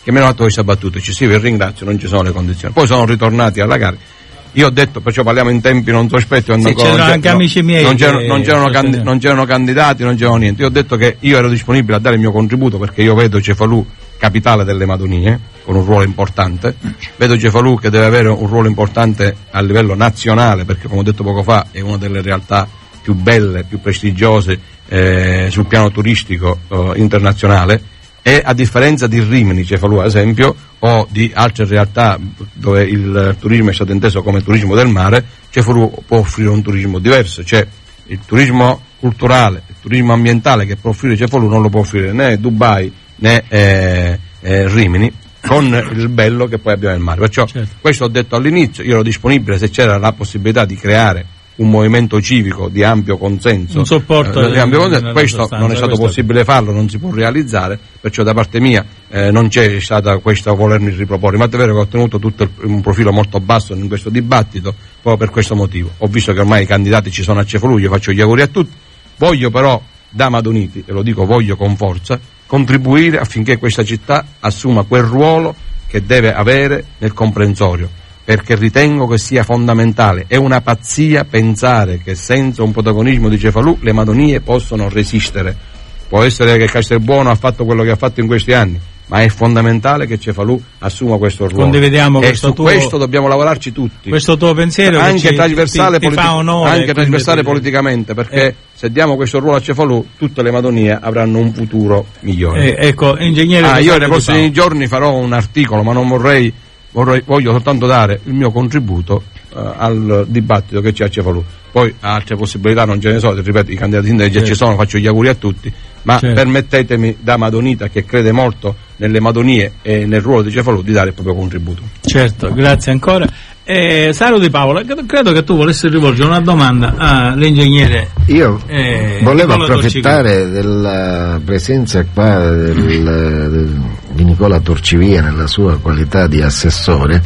che mi hanno fatto questa battuta, eccessiva, e ringrazio, non ci sono le condizioni. Poi sono ritornati alla gara. Io ho detto, perciò parliamo in tempi non sospetti, sì, c'erano anche amici miei, non c'erano, non, c'erano che... candi, non c'erano candidati, non c'erano niente. Io ho detto che io ero disponibile a dare il mio contributo, perché io vedo Cefalù capitale delle Madonie, con un ruolo importante, vedo Cefalù che deve avere un ruolo importante a livello nazionale, perché come ho detto poco fa è una delle realtà più belle, più prestigiose eh, sul piano turistico eh, internazionale, e a differenza di Rimini, Cefalù ad esempio, o di altre realtà dove il turismo è stato inteso come turismo del mare, Cefalù può offrire un turismo diverso, cioè il turismo culturale, il turismo ambientale che può offrire Cefalù non lo può offrire né Dubai né eh, eh, Rimini, con il bello che poi abbiamo nel mare. Perciò certo. Questo ho detto all'inizio, io ero disponibile se c'era la possibilità di creare un movimento civico di ampio consenso, un supporto eh, di ampio consenso. Questo sostanza, non è stato questo possibile farlo, non si può realizzare, perciò da parte mia eh, non c'è stata questa volermi riproporre, ma è vero che ho tenuto tutto il, un profilo molto basso in questo dibattito proprio per questo motivo. Ho visto che ormai i candidati ci sono a Cefalù, io faccio gli auguri a tutti, voglio però da Madoniti, e lo dico voglio con forza, contribuire affinché questa città assuma quel ruolo che deve avere nel comprensorio, perché ritengo che sia fondamentale. È una pazzia pensare che senza un protagonismo di Cefalù le Madonie possono resistere. Può essere che Castelbuono ha fatto quello che ha fatto in questi anni, ma è fondamentale che Cefalù assuma questo ruolo. Condividiamo e questo su tuo, questo dobbiamo lavorarci tutti. Questo tuo pensiero anche che trasversale, ti, ti, ti fa onore, anche trasversale quindi, politicamente, perché eh. se diamo questo ruolo a Cefalù tutte le Madonie avranno un futuro migliore. Eh, ecco, ingegnere. Ah, io nei prossimi giorni farò un articolo, ma non vorrei, vorrei voglio soltanto dare il mio contributo uh, al dibattito che c'è a Cefalù. Poi altre possibilità non ce ne so, ripeto, i candidati sindaci già certo. ci sono, faccio gli auguri a tutti, ma certo. permettetemi da Madonita, che crede molto nelle Madonie e nel ruolo di Cefalù, di dare il proprio contributo. Certo, grazie ancora. Eh, Saro Di Paola, credo che tu volessi rivolgere una domanda all'ingegnere. Io eh, volevo Nicola approfittare Torcivia. della presenza qua del, del, di Nicola Torcivia nella sua qualità di assessore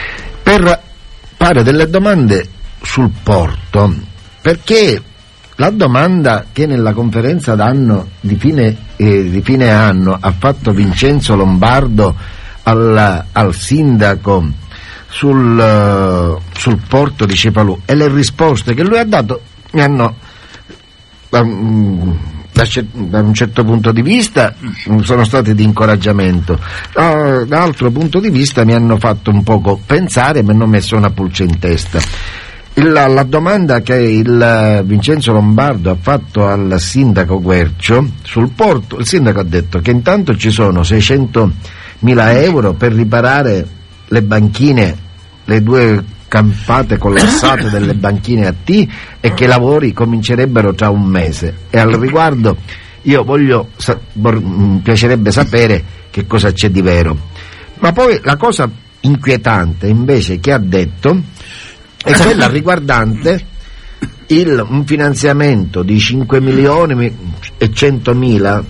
per fare delle domande sul porto, perché la domanda che nella conferenza d'anno di fine, eh, di fine anno ha fatto Vincenzo Lombardo al, al sindaco sul, uh, sul porto di Cefalù, e le risposte che lui ha dato mi hanno um, da, da un certo punto di vista sono state di incoraggiamento, da, da altro punto di vista mi hanno fatto un poco pensare e mi hanno messo una pulce in testa. La, la domanda che il Vincenzo Lombardo ha fatto al sindaco Guercio sul porto, il sindaco ha detto che intanto ci sono seicentomila euro per riparare le banchine, le due campate collassate delle banchine a T, e che i lavori comincerebbero tra un mese. E al riguardo io voglio, sa, mi piacerebbe sapere che cosa c'è di vero. Ma poi la cosa inquietante invece che ha detto è quella riguardante il, un finanziamento di cinque milioni e centomila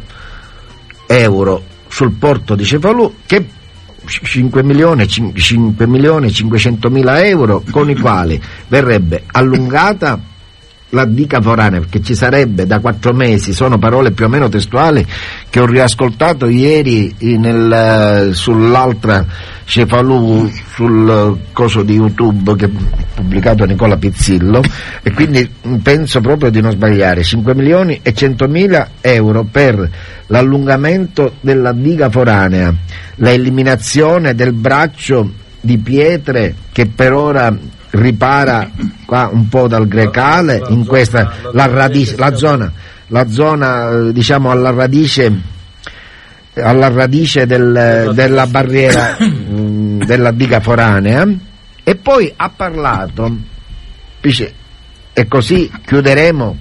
euro sul porto di Cefalù, che cinque milioni e cinquecentomila euro, con i quali verrebbe allungata la diga foranea, perché ci sarebbe da quattro mesi, sono parole più o meno testuali che ho riascoltato ieri nel, sull'altra Cefalù, sul coso di YouTube che ha pubblicato Nicola Pizzillo, e quindi penso proprio di non sbagliare, cinque milioni e centomila euro per l'allungamento della diga foranea, la eliminazione del braccio di pietre che per ora ripara qua un po' dal Grecale, in questa la radice, la zona, la zona diciamo alla radice, alla radice del, della barriera mh, della diga foranea. E poi ha parlato, dice, e così chiuderemo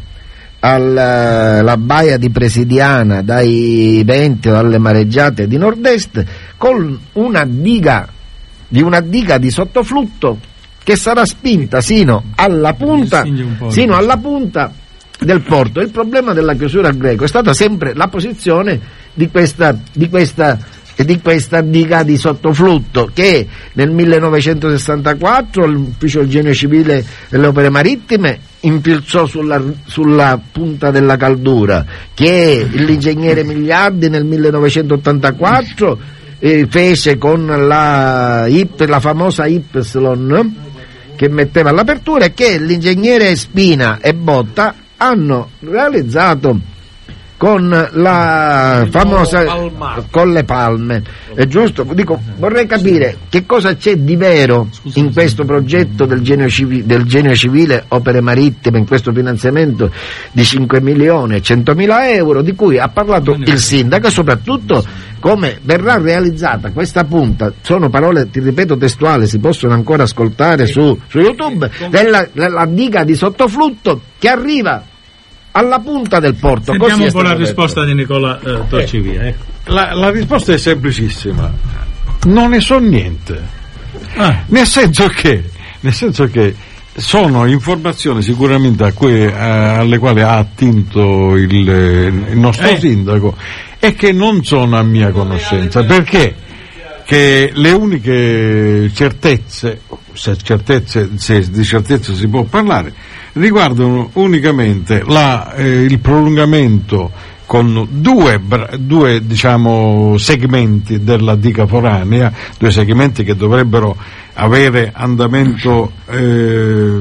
alla, la baia di Presidiana dai venti o dalle mareggiate di nord-est, con una diga di una diga di sottoflutto che sarà spinta sino alla punta sino alla punta del porto. Il problema della chiusura al Greco è stata sempre la posizione di questa di questa di questa diga di sottoflutto, che nel millenovecentosessantaquattro l'ufficio del genio civile e delle opere marittime impilzò sulla, sulla punta della Caldura, che l'ingegnere Migliardi nel millenovecentottantaquattro eh, fece con la, Y, la famosa Y che metteva all'apertura, e che l'ingegnere Spina e Botta hanno realizzato con la famosa con le palme. È giusto? Dico, vorrei capire che cosa c'è di vero in questo progetto del genio civile, del genio civile opere marittime, in questo finanziamento di cinque milioni e centomila euro di cui ha parlato il sindaco, e soprattutto come verrà realizzata questa punta. Sono parole, ti ripeto, testuali, si possono ancora ascoltare su, su YouTube, della, della diga di sottoflutto che arriva alla punta del porto. Sentiamo Così un po' la detto. risposta di Nicola eh, Torcivia. Ecco. La, la risposta è semplicissima: non ne so niente. Ah. Nel senso che nel senso che sono informazioni sicuramente a cui, a, alle quali ha attinto il, il nostro eh. sindaco, e che non sono a mia conoscenza, perché che le uniche certezze, se certezze se di certezze si può parlare, riguardano unicamente la, eh, il prolungamento con due, due diciamo, segmenti della diga foranea, due segmenti che dovrebbero avere andamento eh,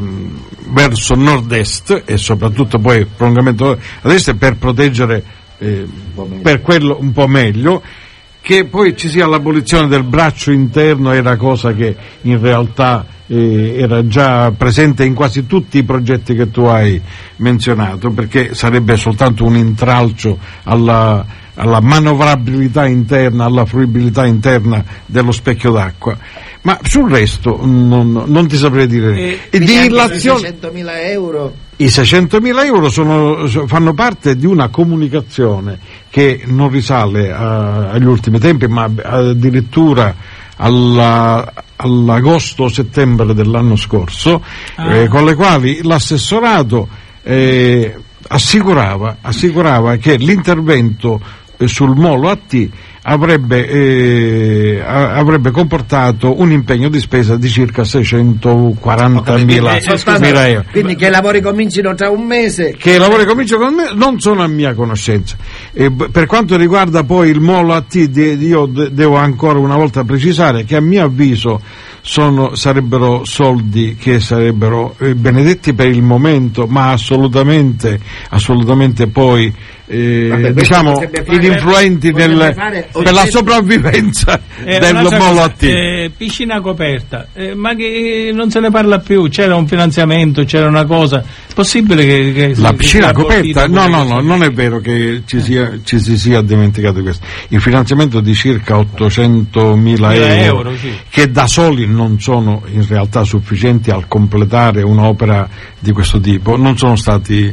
verso nord-est, e soprattutto poi prolungamento ad est, per proteggere eh, per quello un po' meglio. Che poi ci sia l'abolizione del braccio interno era cosa che in realtà eh, era già presente in quasi tutti i progetti che tu hai menzionato, perché sarebbe soltanto un intralcio alla, alla manovrabilità interna, alla fruibilità interna dello specchio d'acqua. Ma sul resto non, non ti saprei dire. E, e di illazione, seicentomila euro. I seicentomila euro sono, fanno parte di una comunicazione che non risale a, agli ultimi tempi, ma addirittura alla, all'agosto-settembre dell'anno scorso, ah. eh, con le quali l'assessorato eh, assicurava, assicurava che l'intervento eh, sul molo A T avrebbe, eh, avrebbe comportato un impegno di spesa di circa seicentoquarantamila euro. Quindi che i lavori comincino tra un mese? Che i lavori cominciano con me non sono a mia conoscenza. E per quanto riguarda poi il molo A T, io devo ancora una volta precisare che a mio avviso sono, sarebbero soldi che sarebbero eh, benedetti per il momento, ma assolutamente, assolutamente poi eh, Vabbè, diciamo ininfluenti del, per la sopravvivenza eh, del molo A T. Eh, piscina coperta, eh, ma che non se ne parla più, c'era un finanziamento, c'era una cosa, è possibile che, che la piscina coperta? No, no, no, non è vero che ci, sia, ci si sia dimenticato questo. Il finanziamento di circa ottocentomila euro, euro sì. che da soli non sono in realtà sufficienti al completare un'opera di questo tipo, non sono stati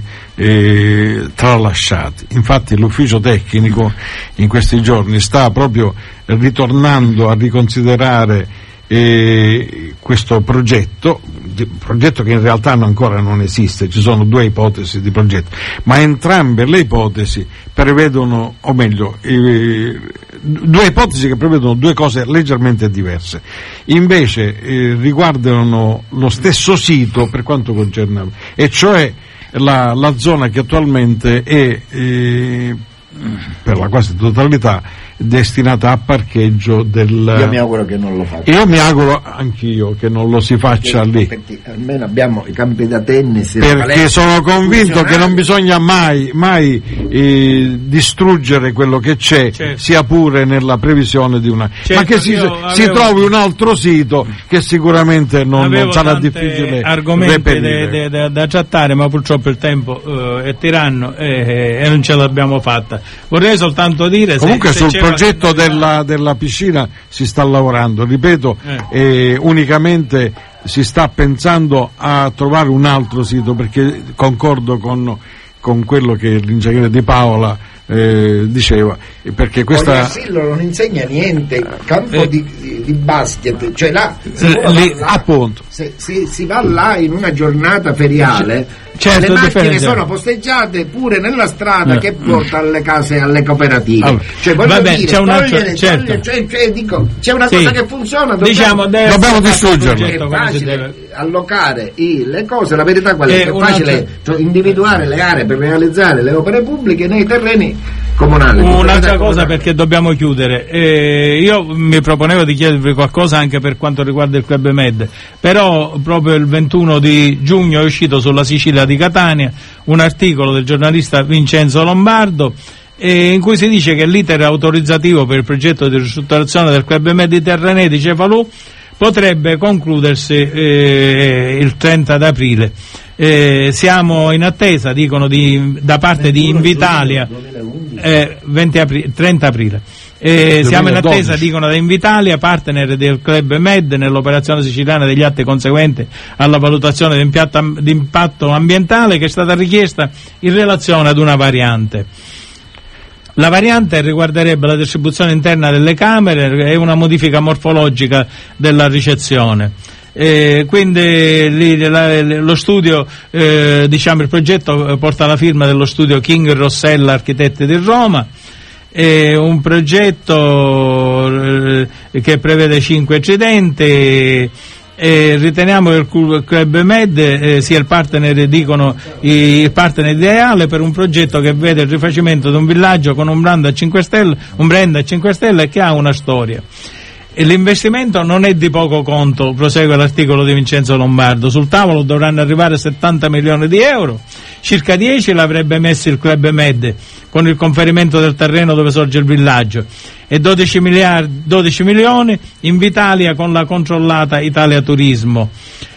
eh, tralasciati. Infatti l'ufficio tecnico in questi giorni sta proprio ritornando a riconsiderare eh, questo progetto, progetto che in realtà ancora non esiste. Ci sono due ipotesi di progetto, ma entrambe le ipotesi prevedono, o meglio, eh, due ipotesi che prevedono due cose leggermente diverse. Invece eh, riguardano lo stesso sito per quanto concerne, e cioè la, la zona che attualmente è eh, per la quasi totalità destinata a parcheggio del... Io mi auguro che non lo faccia. Io mi auguro anch'io che non lo si faccia perché, lì. Perché almeno abbiamo i campi da tennis. Perché sono convinto che non bisogna mai, mai eh, distruggere quello che c'è, certo. sia pure nella previsione di una... Certo, ma che si, avevo... si trovi un altro sito che sicuramente non, non sarà difficile argomenti de, de, da trattare, ma purtroppo il tempo uh, è tiranno e, e non ce l'abbiamo fatta. Vorrei soltanto dire... Comunque se, sul se progetto della, della piscina si sta lavorando, ripeto, eh. Eh, unicamente si sta pensando a trovare un altro sito, perché concordo con, con quello che l'ingegnere Di Paola eh, diceva, perché questa... Sillo non insegna niente, campo eh. di, di, di basket, cioè là, eh, lì, là appunto. Se, se si va là in una giornata feriale... Certo, le macchine sono posteggiate pure nella strada eh. che porta alle case, alle cooperative. Allora, cioè, vabbè, dire, c'è una togliere, certo. togliere, cioè, cioè, dico, c'è una sì. cosa che funziona, dobbiamo, diciamo, deve dobbiamo distruggerla. È facile allocare i, le cose, la verità qual è? È facile cioè, individuare le aree per realizzare le opere pubbliche nei terreni comunale. Un'altra cosa, perché dobbiamo chiudere, eh, io mi proponevo di chiedervi qualcosa anche per quanto riguarda il Club Med, però proprio il ventuno di giugno è uscito sulla Sicilia di Catania un articolo del giornalista Vincenzo Lombardo eh, in cui si dice che l'iter autorizzativo per il progetto di ristrutturazione del Club Mediterraneo di Cefalù potrebbe concludersi eh, il trenta d'aprile. Eh, siamo in attesa, dicono, di, da parte di Invitalia, eh, venti aprile, trenta aprile. Eh, siamo in attesa, dicono, da Invitalia, partner del Club Med, nell'operazione siciliana degli atti conseguenti alla valutazione di impatto ambientale che è stata richiesta in relazione ad una variante. La variante riguarderebbe la distribuzione interna delle camere e una modifica morfologica della ricezione. Eh, quindi lì, la, lo studio, eh, diciamo, il progetto porta la firma dello studio King Rossella Architetti di Roma. È un progetto eh, che prevede cinque incidenti. E riteniamo che il Club Med eh, sia il partner, dicono, il partner ideale per un progetto che vede il rifacimento di un villaggio con un brand a cinque stelle, un brand a cinque stelle e che ha una storia. E l'investimento non è di poco conto, prosegue l'articolo di Vincenzo Lombardo. Sul tavolo dovranno arrivare settanta milioni di euro, circa dieci l'avrebbe messo il Club Med con il conferimento del terreno dove sorge il villaggio, e dodici miliardi, dodici milioni Invitalia con la controllata Italia Turismo,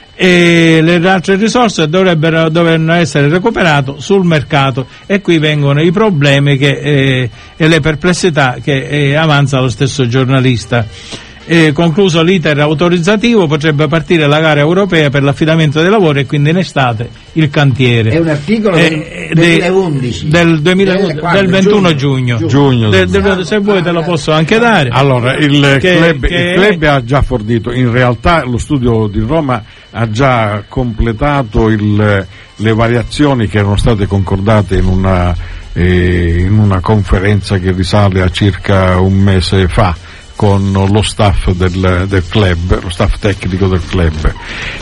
e le altre risorse dovrebbero, dovrebbero essere recuperate sul mercato, e qui vengono i problemi che, eh, e le perplessità che eh, avanza lo stesso giornalista. Eh, concluso l'iter autorizzativo, potrebbe partire la gara europea per l'affidamento dei lavori e quindi in estate il cantiere. È un articolo eh, del duemilaundici, del, duemilaundici, del ventuno giugno. giugno. De, de, se vuoi te lo posso anche dare. Allora, il, che, club, che il club ha già fornito, in realtà lo studio di Roma ha già completato il, le variazioni che erano state concordate in una, eh, in una conferenza che risale a circa un mese fa con lo staff del, del club, lo staff tecnico del club.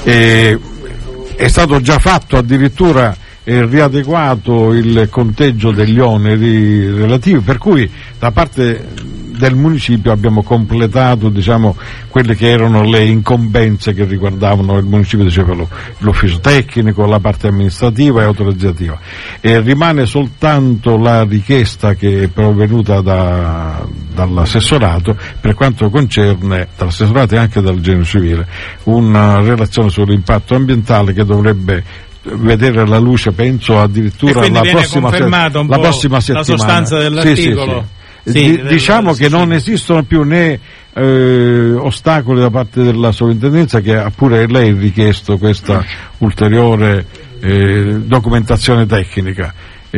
E è stato già fatto addirittura eh, riadeguato il conteggio degli oneri relativi, per cui da parte del municipio abbiamo completato, diciamo, quelle che erano le incombenze che riguardavano il municipio di Cefalù, l'ufficio tecnico, la parte amministrativa e autorizzativa, e rimane soltanto la richiesta che è provenuta da, dall'assessorato per quanto concerne, dall'assessorato e anche dal genio civile, una relazione sull'impatto ambientale che dovrebbe vedere la luce, penso, addirittura la prossima, se- la prossima settimana. La sostanza dell'articolo. Sì, sì, sì. Sì, Di, del, diciamo del, che non esistono più né eh, ostacoli da parte della sovrintendenza, che ha pure lei richiesto questa ulteriore eh, documentazione tecnica,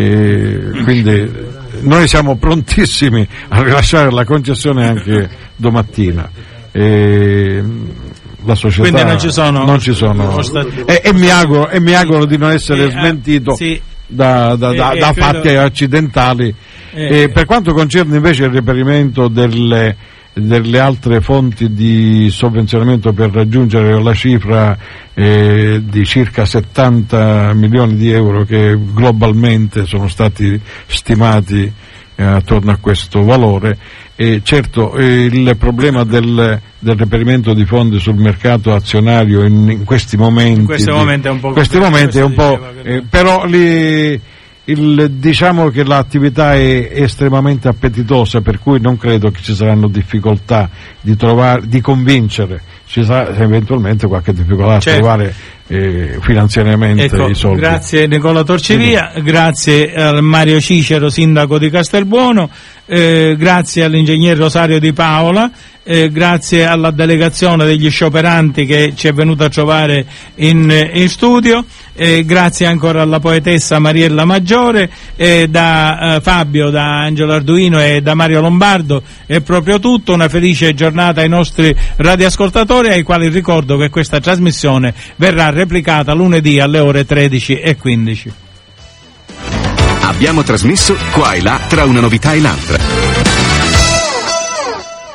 e quindi noi siamo prontissimi a rilasciare la concessione anche domattina. E la società quindi non ci sono, non ci sono e, e, mi auguro, e mi auguro di non essere sì, smentito sì. da, da, da, eh, da eh, fatti credo... accidentali. Eh, e per quanto concerne invece il reperimento delle, delle altre fonti di sovvenzionamento per raggiungere la cifra eh, di circa settanta milioni di euro che globalmente sono stati stimati eh, attorno a questo valore, e certo eh, il problema del, del reperimento di fondi sul mercato azionario in, in questi momenti, in questo di, momento è un po', questi momenti è un po' eh, però li Il, diciamo che l'attività è estremamente appetitosa, per cui non credo che ci saranno difficoltà di trovare, di convincere, ci sarà eventualmente qualche difficoltà a certo. trovare eh, finanziariamente ecco, i soldi. Grazie Nicola Torcivia, sì. Grazie a Mario Cicero, sindaco di Castelbuono, eh, grazie all'ingegner Rosario Di Paola, eh, grazie alla delegazione degli scioperanti che ci è venuta a trovare in, in studio, eh, grazie ancora alla poetessa Mariella Maggiore, eh, da eh, Fabio, da Angelo Arduino e da Mario Lombardo. È proprio tutto, una felice giornata ai nostri radioascoltatori, ai quali ricordo che questa trasmissione verrà replicata lunedì alle ore tredici e quindici. Abbiamo trasmesso qua e là tra una novità e l'altra.